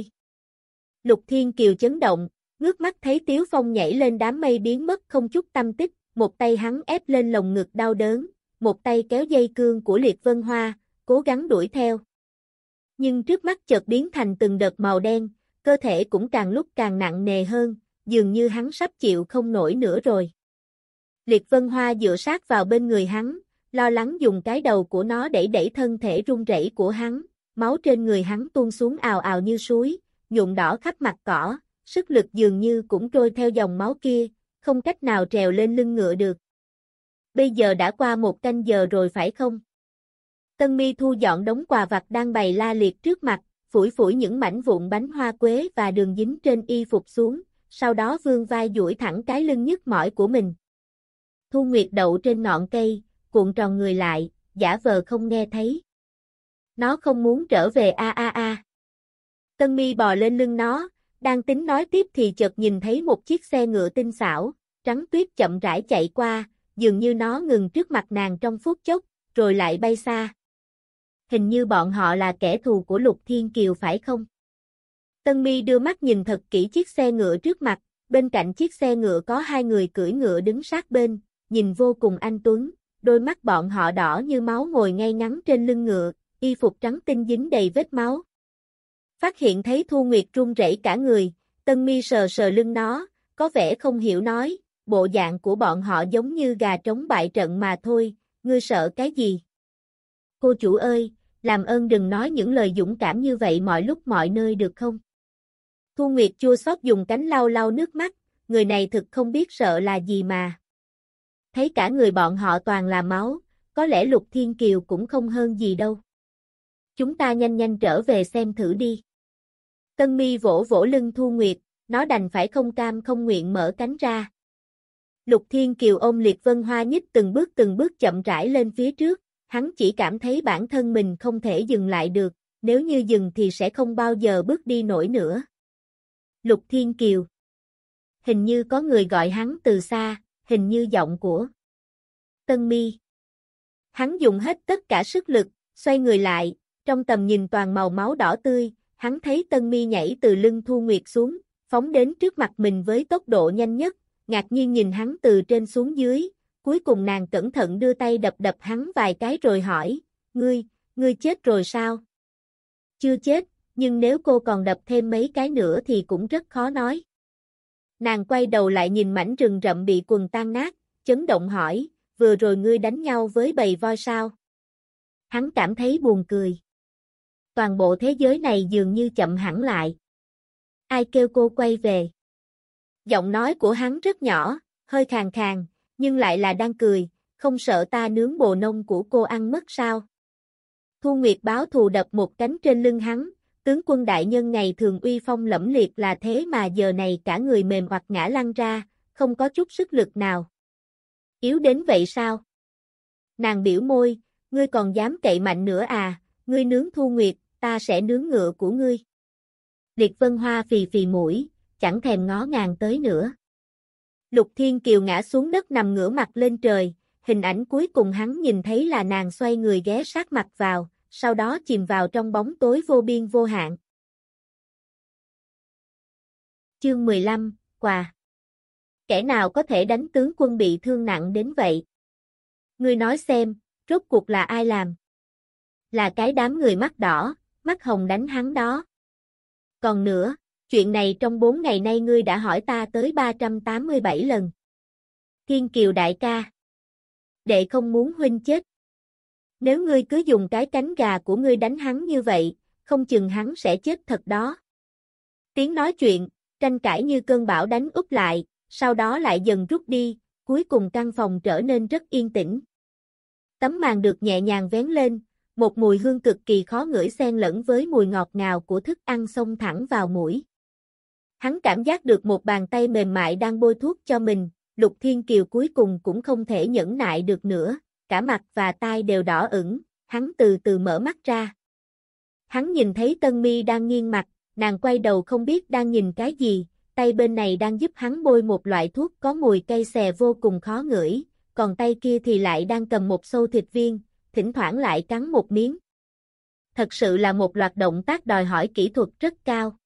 Lục Thiên Kiều chấn động, ngước mắt thấy Tiếu Phong nhảy lên đám mây biến mất không chút tâm tích, một tay hắn ép lên lồng ngực đau đớn, một tay kéo dây cương của Liệt Vân Hoa, cố gắng đuổi theo. Nhưng trước mắt chợt biến thành từng đợt màu đen, cơ thể cũng càng lúc càng nặng nề hơn, dường như hắn sắp chịu không nổi nữa rồi. Liệt Vân Hoa dựa sát vào bên người hắn, lo lắng dùng cái đầu của nó đẩy đẩy thân thể run rẩy của hắn, máu trên người hắn tuôn xuống ào ào như suối, nhuộm đỏ khắp mặt cỏ, sức lực dường như cũng trôi theo dòng máu kia, không cách nào trèo lên lưng ngựa được. Bây giờ đã qua một canh giờ rồi phải không? Tân Mi thu dọn đống quà vặt đang bày la liệt trước mặt, phủi phủi những mảnh vụn bánh hoa quế và đường dính trên y phục xuống, sau đó vươn vai duỗi thẳng cái lưng nhức mỏi của mình. Thu Nguyệt đậu trên ngọn cây, cuộn tròn người lại, giả vờ không nghe thấy. Nó không muốn trở về a a a. Tân Mi bò lên lưng nó, đang tính nói tiếp thì chợt nhìn thấy một chiếc xe ngựa tinh xảo, trắng tuyết chậm rãi chạy qua, dường như nó ngừng trước mặt nàng trong phút chốc, rồi lại bay xa. Hình như bọn họ là kẻ thù của Lục Thiên Kiều phải không? Tân Mi đưa mắt nhìn thật kỹ chiếc xe ngựa trước mặt, bên cạnh chiếc xe ngựa có hai người cưỡi ngựa đứng sát bên, nhìn vô cùng anh tuấn, đôi mắt bọn họ đỏ như máu ngồi ngay ngắn trên lưng ngựa, y phục trắng tinh dính đầy vết máu. Phát hiện thấy Thu Nguyệt run rẩy cả người, Tân Mi sờ sờ lưng nó, có vẻ không hiểu nói, bộ dạng của bọn họ giống như gà trống bại trận mà thôi, ngươi sợ cái gì? Cô chủ ơi, làm ơn đừng nói những lời dũng cảm như vậy mọi lúc mọi nơi được không? Thu Nguyệt chua xót dùng cánh lau lau nước mắt, người này thực không biết sợ là gì mà. Thấy cả người bọn họ toàn là máu, có lẽ Lục Thiên Kiều cũng không hơn gì đâu. Chúng ta nhanh nhanh trở về xem thử đi. Tân Mi vỗ vỗ lưng Thu Nguyệt, nó đành phải không cam không nguyện mở cánh ra. Lục Thiên Kiều ôm Liệt Vân Hoa nhích từng bước từng bước chậm rãi lên phía trước, hắn chỉ cảm thấy bản thân mình không thể dừng lại được, nếu như dừng thì sẽ không bao giờ bước đi nổi nữa. Lục Thiên Kiều. Hình như có người gọi hắn từ xa, hình như giọng của Tân Mi. Hắn dùng hết tất cả sức lực, xoay người lại, trong tầm nhìn toàn màu máu đỏ tươi, hắn thấy Tân Mi nhảy từ lưng Thu Nguyệt xuống, phóng đến trước mặt mình với tốc độ nhanh nhất, ngạc nhiên nhìn hắn từ trên xuống dưới, cuối cùng nàng cẩn thận đưa tay đập đập hắn vài cái rồi hỏi, ngươi, ngươi chết rồi sao? Chưa chết, nhưng nếu cô còn đập thêm mấy cái nữa thì cũng rất khó nói. Nàng quay đầu lại nhìn mảnh rừng rậm bị quần tan nát, chấn động hỏi, vừa rồi ngươi đánh nhau với bầy voi sao? Hắn cảm thấy buồn cười. Toàn bộ thế giới này dường như chậm hẳn lại. Ai kêu cô quay về? Giọng nói của hắn rất nhỏ, hơi khàn khàn, nhưng lại là đang cười, không sợ ta nướng bồ nông của cô ăn mất sao? Thu Nguyệt báo thù đập một cánh trên lưng hắn, tướng quân đại nhân ngày thường uy phong lẫm liệt là thế mà giờ này cả người mềm oặt ngã lăn ra, không có chút sức lực nào. Yếu đến vậy sao? Nàng biểu môi, ngươi còn dám cậy mạnh nữa à, ngươi nướng Thu Nguyệt, ta sẽ nướng ngựa của ngươi. Liệt Vân Hoa phì phì mũi, chẳng thèm ngó ngàng tới nữa. Lục Thiên Kiều ngã xuống đất nằm ngửa mặt lên trời, hình ảnh cuối cùng hắn nhìn thấy là nàng xoay người ghé sát mặt vào, sau đó chìm vào trong bóng tối vô biên vô hạn. Chương mười lăm, quà. Kẻ nào có thể đánh tướng quân bị thương nặng đến vậy? Ngươi nói xem, rốt cuộc là ai làm? Là cái đám người mắt đỏ, mắt hồng đánh hắn đó. Còn nữa, chuyện này trong bốn ngày nay ngươi đã hỏi ta tới ba trăm tám mươi bảy lần. Thiên Kiều đại ca. Đệ không muốn huynh chết. Nếu ngươi cứ dùng cái cánh gà của ngươi đánh hắn như vậy, không chừng hắn sẽ chết thật đó. Tiếng nói chuyện, tranh cãi như cơn bão đánh úp lại, sau đó lại dần rút đi, cuối cùng căn phòng trở nên rất yên tĩnh. Tấm màn được nhẹ nhàng vén lên, một mùi hương cực kỳ khó ngửi xen lẫn với mùi ngọt ngào của thức ăn xông thẳng vào mũi. Hắn cảm giác được một bàn tay mềm mại đang bôi thuốc cho mình, Lục Thiên Kiều cuối cùng cũng không thể nhẫn nại được nữa, cả mặt và tai đều đỏ ửng, hắn từ từ mở mắt ra. Hắn nhìn thấy Tân Mi đang nghiêng mặt, nàng quay đầu không biết đang nhìn cái gì, tay bên này đang giúp hắn bôi một loại thuốc có mùi cây xè vô cùng khó ngửi, còn tay kia thì lại đang cầm một xâu thịt viên, thỉnh thoảng lại cắn một miếng. Thật sự là một loạt động tác đòi hỏi kỹ thuật rất cao.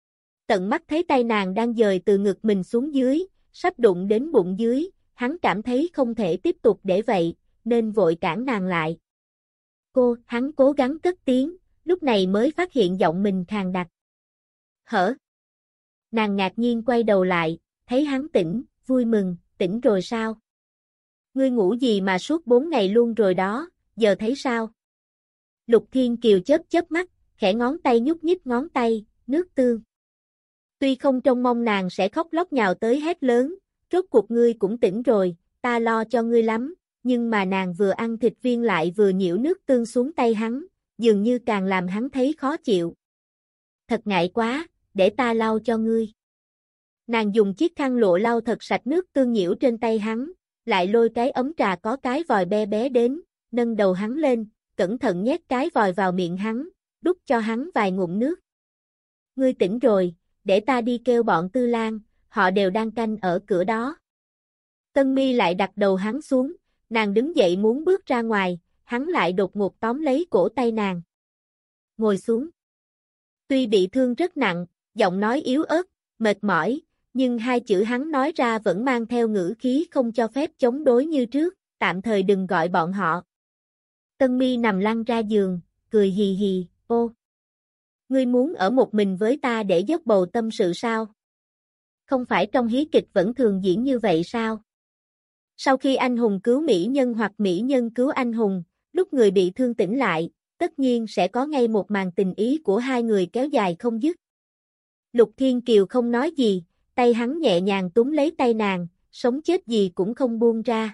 Tận mắt thấy tay nàng đang dời từ ngực mình xuống dưới, sắp đụng đến bụng dưới, hắn cảm thấy không thể tiếp tục để vậy, nên vội cản nàng lại. Cô, hắn cố gắng cất tiếng, lúc này mới phát hiện giọng mình khàn đặc. Hở? Nàng ngạc nhiên quay đầu lại, thấy hắn tỉnh, vui mừng, tỉnh rồi sao? Ngươi ngủ gì mà suốt bốn ngày luôn rồi đó, giờ thấy sao? Lục Thiên Kiều chớp chớp mắt, khẽ ngón tay nhúc nhích ngón tay, nước tương. Tuy không trông mong nàng sẽ khóc lóc nhào tới hét lớn, rốt cuộc ngươi cũng tỉnh rồi, ta lo cho ngươi lắm, nhưng mà nàng vừa ăn thịt viên lại vừa nhiễu nước tương xuống tay hắn, dường như càng làm hắn thấy khó chịu. Thật ngại quá, để ta lau cho ngươi. Nàng dùng chiếc khăn lụa lau thật sạch nước tương nhiễu trên tay hắn, lại lôi cái ấm trà có cái vòi be bé đến, nâng đầu hắn lên, cẩn thận nhét cái vòi vào miệng hắn, đút cho hắn vài ngụm nước. Ngươi tỉnh rồi, để ta đi kêu bọn Tư Lan, họ đều đang canh ở cửa đó. Tân Mi lại đặt đầu hắn xuống, nàng đứng dậy muốn bước ra ngoài, hắn lại đột ngột tóm lấy cổ tay nàng. Ngồi xuống. Tuy bị thương rất nặng, giọng nói yếu ớt, mệt mỏi, nhưng hai chữ hắn nói ra vẫn mang theo ngữ khí không cho phép chống đối như trước, tạm thời đừng gọi bọn họ. Tân Mi nằm lăn ra giường, cười hì hì, ô. Ngươi muốn ở một mình với ta để dốc bầu tâm sự sao? Không phải trong hí kịch vẫn thường diễn như vậy sao? Sau khi anh hùng cứu mỹ nhân hoặc mỹ nhân cứu anh hùng, lúc người bị thương tỉnh lại, tất nhiên sẽ có ngay một màn tình ý của hai người kéo dài không dứt. Lục Thiên Kiều không nói gì, tay hắn nhẹ nhàng túm lấy tay nàng, sống chết gì cũng không buông ra.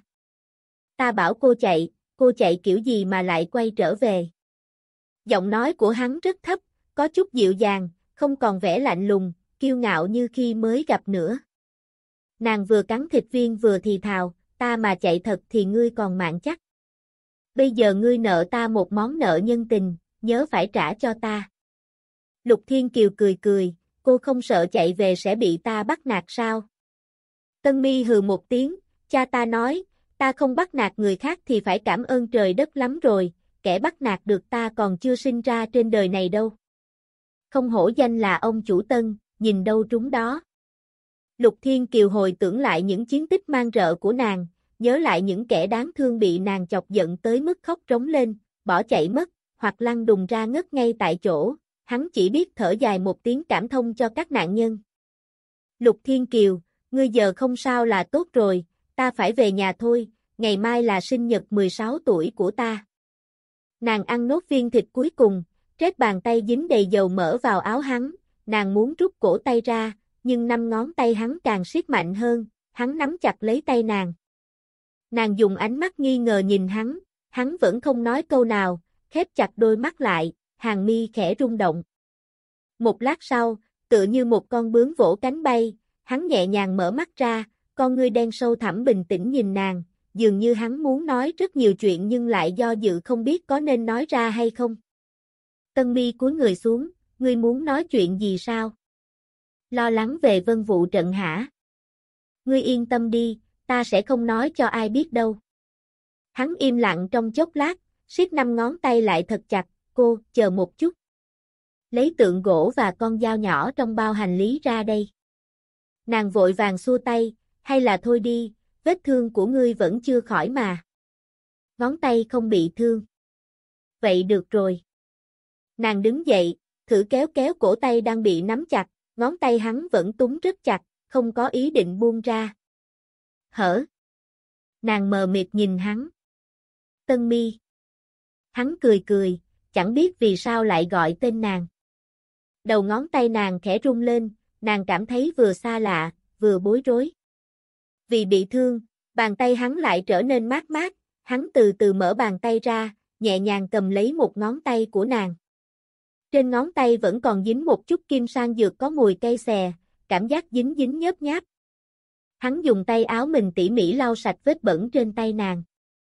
Ta bảo cô chạy, cô chạy kiểu gì mà lại quay trở về. Giọng nói của hắn rất thấp, có chút dịu dàng, không còn vẻ lạnh lùng, kiêu ngạo như khi mới gặp nữa. Nàng vừa cắn thịt viên vừa thì thào, ta mà chạy thật thì ngươi còn mạng chắc. Bây giờ ngươi nợ ta một món nợ nhân tình, nhớ phải trả cho ta. Lục Thiên Kiều cười cười, cô không sợ chạy về sẽ bị ta bắt nạt sao? Tân Mi hừ một tiếng, cha ta nói, ta không bắt nạt người khác thì phải cảm ơn trời đất lắm rồi, kẻ bắt nạt được ta còn chưa sinh ra trên đời này đâu. Không hổ danh là ông chủ Tân, nhìn đâu trúng đó. Lục Thiên Kiều hồi tưởng lại những chiến tích man rợ của nàng, nhớ lại những kẻ đáng thương bị nàng chọc giận tới mức khóc trống lên, bỏ chạy mất, hoặc lăn đùng ra ngất ngay tại chỗ, hắn chỉ biết thở dài một tiếng cảm thông cho các nạn nhân. Lục Thiên Kiều, ngươi giờ không sao là tốt rồi, ta phải về nhà thôi, ngày mai là sinh nhật mười sáu tuổi của ta. Nàng ăn nốt viên thịt cuối cùng, trét bàn tay dính đầy dầu mỡ vào áo hắn, nàng muốn rút cổ tay ra, nhưng năm ngón tay hắn càng siết mạnh hơn, hắn nắm chặt lấy tay nàng. Nàng dùng ánh mắt nghi ngờ nhìn hắn, hắn vẫn không nói câu nào, khép chặt đôi mắt lại, hàng mi khẽ rung động. Một lát sau, tựa như một con bướm vỗ cánh bay, hắn nhẹ nhàng mở mắt ra, con ngươi đen sâu thẳm bình tĩnh nhìn nàng, dường như hắn muốn nói rất nhiều chuyện nhưng lại do dự không biết có nên nói ra hay không. Tân Mi cúi người xuống, ngươi muốn nói chuyện gì sao? Lo lắng về Vân Vụ Trận hả? Ngươi yên tâm đi, ta sẽ không nói cho ai biết đâu. Hắn im lặng trong chốc lát, siết năm ngón tay lại thật chặt, cô, chờ một chút. Lấy tượng gỗ và con dao nhỏ trong bao hành lý ra đây. Nàng vội vàng xua tay, hay là thôi đi, vết thương của ngươi vẫn chưa khỏi mà. Ngón tay không bị thương. Vậy được rồi. Nàng đứng dậy, thử kéo kéo cổ tay đang bị nắm chặt, ngón tay hắn vẫn túm rất chặt, không có ý định buông ra. Hở? Nàng mờ mịt nhìn hắn. Tân Mi. Hắn cười cười, chẳng biết vì sao lại gọi tên nàng. Đầu ngón tay nàng khẽ rung lên, nàng cảm thấy vừa xa lạ, vừa bối rối. Vì bị thương, bàn tay hắn lại trở nên mát mát, hắn từ từ mở bàn tay ra, nhẹ nhàng cầm lấy một ngón tay của nàng. Trên ngón tay vẫn còn dính một chút kim sang dược có mùi cây xè, cảm giác dính dính nhớp nháp. Hắn dùng tay áo mình tỉ mỉ lau sạch vết bẩn trên tay nàng.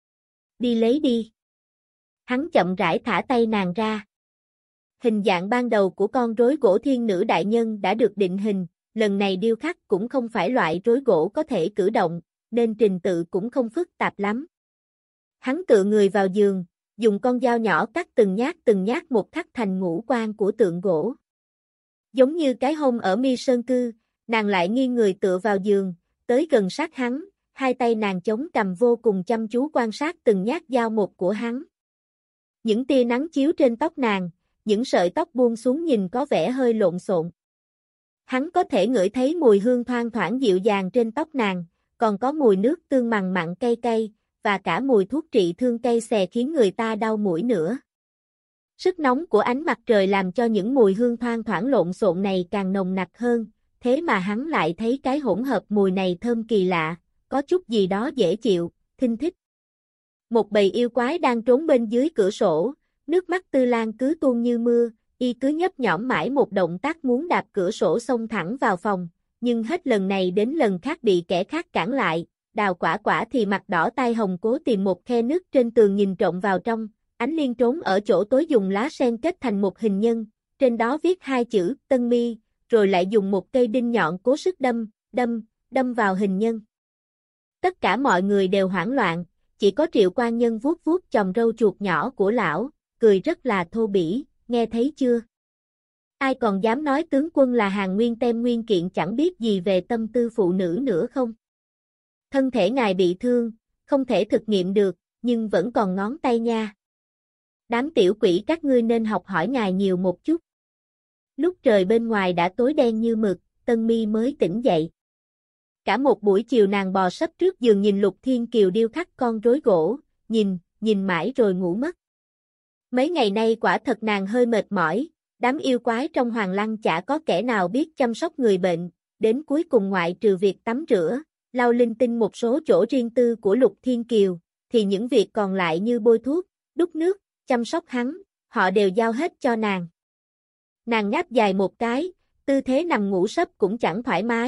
Đi lấy đi. Hắn chậm rãi thả tay nàng ra. Hình dạng ban đầu của con rối gỗ thiên nữ đại nhân đã được định hình, lần này điêu khắc cũng không phải loại rối gỗ có thể cử động, nên trình tự cũng không phức tạp lắm. Hắn tựa người vào giường, dùng con dao nhỏ cắt từng nhát từng nhát một thắt thành ngũ quan của tượng gỗ. Giống như cái hôn ở Mi Sơn Cư, nàng lại nghiêng người tựa vào giường, tới gần sát hắn, hai tay nàng chống cằm vô cùng chăm chú quan sát từng nhát dao một của hắn. Những tia nắng chiếu trên tóc nàng, những sợi tóc buông xuống nhìn có vẻ hơi lộn xộn. Hắn có thể ngửi thấy mùi hương thoang thoảng dịu dàng trên tóc nàng, còn có mùi nước tương mặn mặn cay cay, và cả mùi thuốc trị thương cây xè khiến người ta đau mũi nữa. Sức nóng của ánh mặt trời làm cho những mùi hương thoang thoảng lộn xộn này càng nồng nặc hơn, thế mà hắn lại thấy cái hỗn hợp mùi này thơm kỳ lạ, có chút gì đó dễ chịu, thinh thích. Một bầy yêu quái đang trốn bên dưới cửa sổ, nước mắt Tư Lan cứ tuôn như mưa, y cứ nhấp nhõm mãi một động tác muốn đạp cửa sổ xông thẳng vào phòng, nhưng hết lần này đến lần khác bị kẻ khác cản lại, Đào Quả Quả thì mặt đỏ tai hồng cố tìm một khe nứt trên tường nhìn trộm vào trong, Ánh Liên trốn ở chỗ tối dùng lá sen kết thành một hình nhân, trên đó viết hai chữ Tân Mi, rồi lại dùng một cây đinh nhọn cố sức đâm, đâm, đâm vào hình nhân. Tất cả mọi người đều hoảng loạn, chỉ có Triệu Quan Nhân vuốt vuốt chòm râu chuột nhỏ của lão, cười rất là thô bỉ, nghe thấy chưa? Ai còn dám nói tướng quân là Hàn Nguyên Tem Nguyên Kiện chẳng biết gì về tâm tư phụ nữ nữa không? Thân thể ngài bị thương, không thể thực nghiệm được, nhưng vẫn còn ngón tay nha. Đám tiểu quỷ các ngươi nên học hỏi ngài nhiều một chút. Lúc trời bên ngoài đã tối đen như mực, Tân Mi mới tỉnh dậy. Cả một buổi chiều nàng bò sấp trước giường nhìn Lục Thiên Kiều điêu khắc con rối gỗ, nhìn, nhìn mãi rồi ngủ mất. Mấy ngày nay quả thật nàng hơi mệt mỏi, đám yêu quái trong Hoàng Lăng chả có kẻ nào biết chăm sóc người bệnh, đến cuối cùng ngoại trừ việc tắm rửa, lau linh tinh một số chỗ riêng tư của Lục Thiên Kiều, thì những việc còn lại như bôi thuốc, đút nước, chăm sóc hắn, họ đều giao hết cho nàng. Nàng ngáp dài một cái, tư thế nằm ngủ sấp cũng chẳng thoải mái,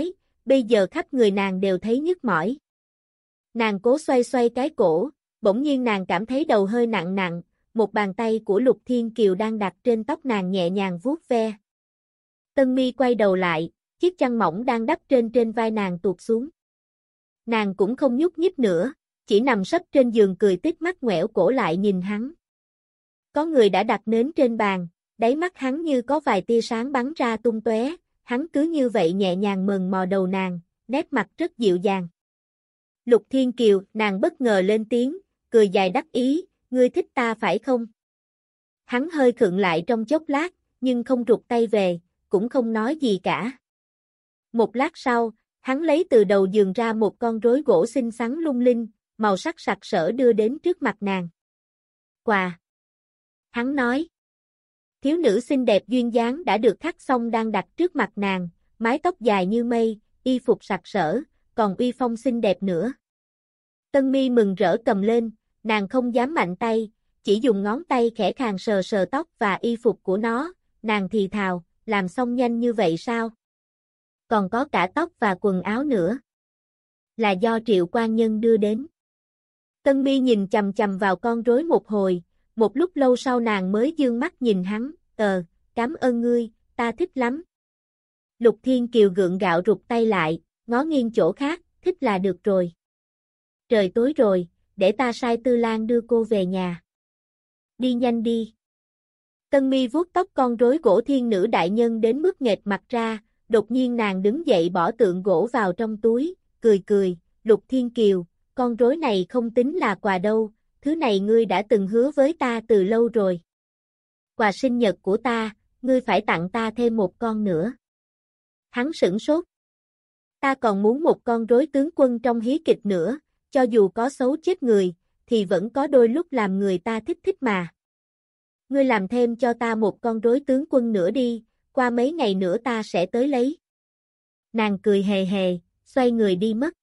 bây giờ khắp người nàng đều thấy nhức mỏi. Nàng cố xoay xoay cái cổ, bỗng nhiên nàng cảm thấy đầu hơi nặng nặng, một bàn tay của Lục Thiên Kiều đang đặt trên tóc nàng nhẹ nhàng vuốt ve. Tân Mi quay đầu lại, chiếc chăn mỏng đang đắp trên trên vai nàng tuột xuống. Nàng cũng không nhúc nhích nữa, chỉ nằm sấp trên giường cười tít mắt ngoẻo cổ lại nhìn hắn. Có người đã đặt nến trên bàn, đáy mắt hắn như có vài tia sáng bắn ra tung tóe, hắn cứ như vậy nhẹ nhàng mần mò đầu nàng, nét mặt rất dịu dàng. Lục Thiên Kiều, nàng bất ngờ lên tiếng, cười dài đắc ý, ngươi thích ta phải không? Hắn hơi khựng lại trong chốc lát, nhưng không rụt tay về, cũng không nói gì cả. Một lát sau, hắn lấy từ đầu giường ra một con rối gỗ xinh xắn lung linh, màu sắc sặc sỡ đưa đến trước mặt nàng. Quà. Hắn nói. Thiếu nữ xinh đẹp duyên dáng đã được khắc xong đang đặt trước mặt nàng, mái tóc dài như mây, y phục sặc sỡ, còn uy phong xinh đẹp nữa. Tân Mi mừng rỡ cầm lên, nàng không dám mạnh tay, chỉ dùng ngón tay khẽ khàng sờ sờ tóc và y phục của nó, nàng thì thào, làm xong nhanh như vậy sao? Còn có cả tóc và quần áo nữa. Là do Triệu Quan Nhân đưa đến. Tân Mi nhìn chằm chằm vào con rối một hồi, một lúc lâu sau nàng mới dương mắt nhìn hắn, ờ, cảm ơn ngươi, ta thích lắm. Lục Thiên Kiều gượng gạo rụt tay lại, ngó nghiêng chỗ khác, thích là được rồi. Trời tối rồi, để ta sai Tư Lan đưa cô về nhà. Đi nhanh đi. Tân Mi vuốt tóc con rối gỗ thiên nữ đại nhân đến mức nghệt mặt ra, đột nhiên nàng đứng dậy bỏ tượng gỗ vào trong túi, cười cười, Lục Thiên Kiều, con rối này không tính là quà đâu, thứ này ngươi đã từng hứa với ta từ lâu rồi. Quà sinh nhật của ta, ngươi phải tặng ta thêm một con nữa. Hắn sửng sốt. Ta còn muốn một con rối tướng quân trong hí kịch nữa, cho dù có xấu chết người, thì vẫn có đôi lúc làm người ta thích thích mà. Ngươi làm thêm cho ta một con rối tướng quân nữa đi, qua mấy ngày nữa ta sẽ tới lấy. Nàng cười hề hề, xoay người đi mất.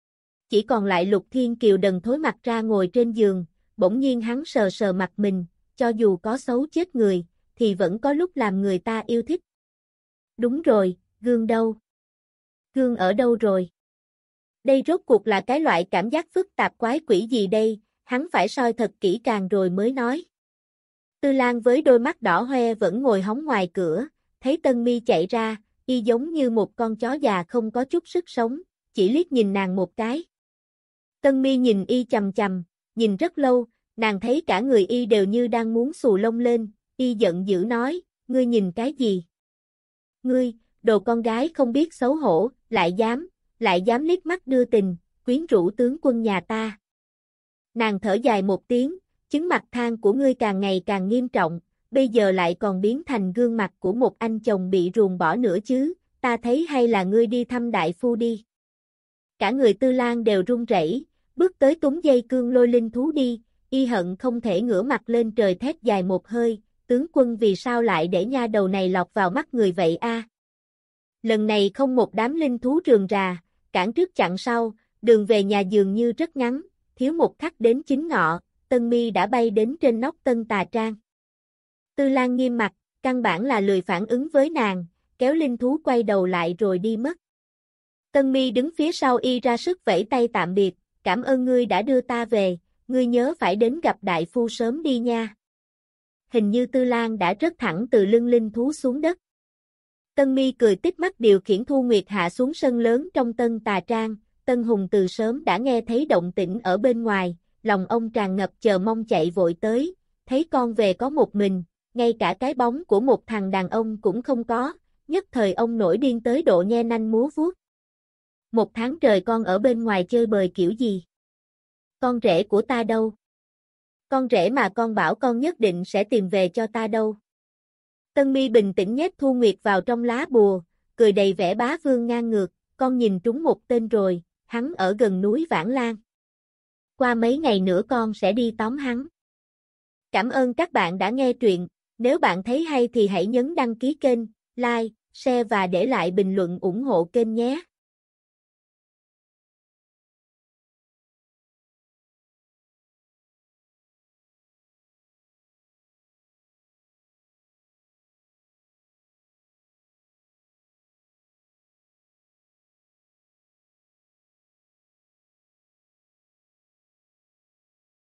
Chỉ còn lại Lục Thiên Kiều đần thối mặt ra ngồi trên giường, bỗng nhiên hắn sờ sờ mặt mình, cho dù có xấu chết người, thì vẫn có lúc làm người ta yêu thích. Đúng rồi, gương đâu? Gương ở đâu rồi? Đây rốt cuộc là cái loại cảm giác phức tạp quái quỷ gì đây, hắn phải soi thật kỹ càng rồi mới nói. Tư Lan với đôi mắt đỏ hoe vẫn ngồi hóng ngoài cửa, thấy Tân Mi chạy ra, y giống như một con chó già không có chút sức sống, chỉ liếc nhìn nàng một cái. Tân Mi nhìn y chằm chằm, nhìn rất lâu, nàng thấy cả người y đều như đang muốn xù lông lên, y giận dữ nói, ngươi nhìn cái gì? Ngươi, đồ con gái không biết xấu hổ, lại dám, lại dám liếc mắt đưa tình, quyến rũ tướng quân nhà ta. Nàng thở dài một tiếng, chứng mặt than của ngươi càng ngày càng nghiêm trọng, bây giờ lại còn biến thành gương mặt của một anh chồng bị ruồng bỏ nữa chứ, ta thấy hay là ngươi đi thăm đại phu đi. Cả người Tư Lan đều run rẩy, bước tới túm dây cương lôi linh thú đi, y hận không thể ngửa mặt lên trời thét dài một hơi, tướng quân vì sao lại để nha đầu này lọt vào mắt người vậy a? Lần này không một đám linh thú rườm rà, cản trước chặn sau, đường về nhà dường như rất ngắn, thiếu một khắc đến chính ngọ, Tân Mi đã bay đến trên nóc Tân Tà Trang. Tư Lan nghiêm mặt, căn bản là lười phản ứng với nàng, kéo linh thú quay đầu lại rồi đi mất. Tân Mi đứng phía sau y ra sức vẫy tay tạm biệt, cảm ơn ngươi đã đưa ta về, ngươi nhớ phải đến gặp đại phu sớm đi nha. Hình như Tư Lan đã rớt thẳng từ lưng linh thú xuống đất. Tân Mi cười tít mắt điều khiển Thu Nguyệt hạ xuống sân lớn trong Tân Tà Trang, Tân Hùng từ sớm đã nghe thấy động tĩnh ở bên ngoài, lòng ông tràn ngập chờ mong chạy vội tới, thấy con về có một mình, ngay cả cái bóng của một thằng đàn ông cũng không có, nhất thời ông nổi điên tới độ nhe nanh múa vuốt. Một tháng trời con ở bên ngoài chơi bời kiểu gì? Con rể của ta đâu? Con rể mà con bảo con nhất định sẽ tìm về cho ta đâu? Tân Mi bình tĩnh nhét Thu Nguyệt vào trong lá bùa, cười đầy vẻ bá vương ngang ngược, con nhìn trúng một tên rồi, hắn ở gần núi Vãn Lan. Qua mấy ngày nữa con sẽ đi tóm hắn. Cảm ơn các bạn đã nghe truyện, nếu bạn thấy hay thì hãy nhấn đăng ký kênh, like, share và để lại bình luận ủng hộ kênh nhé.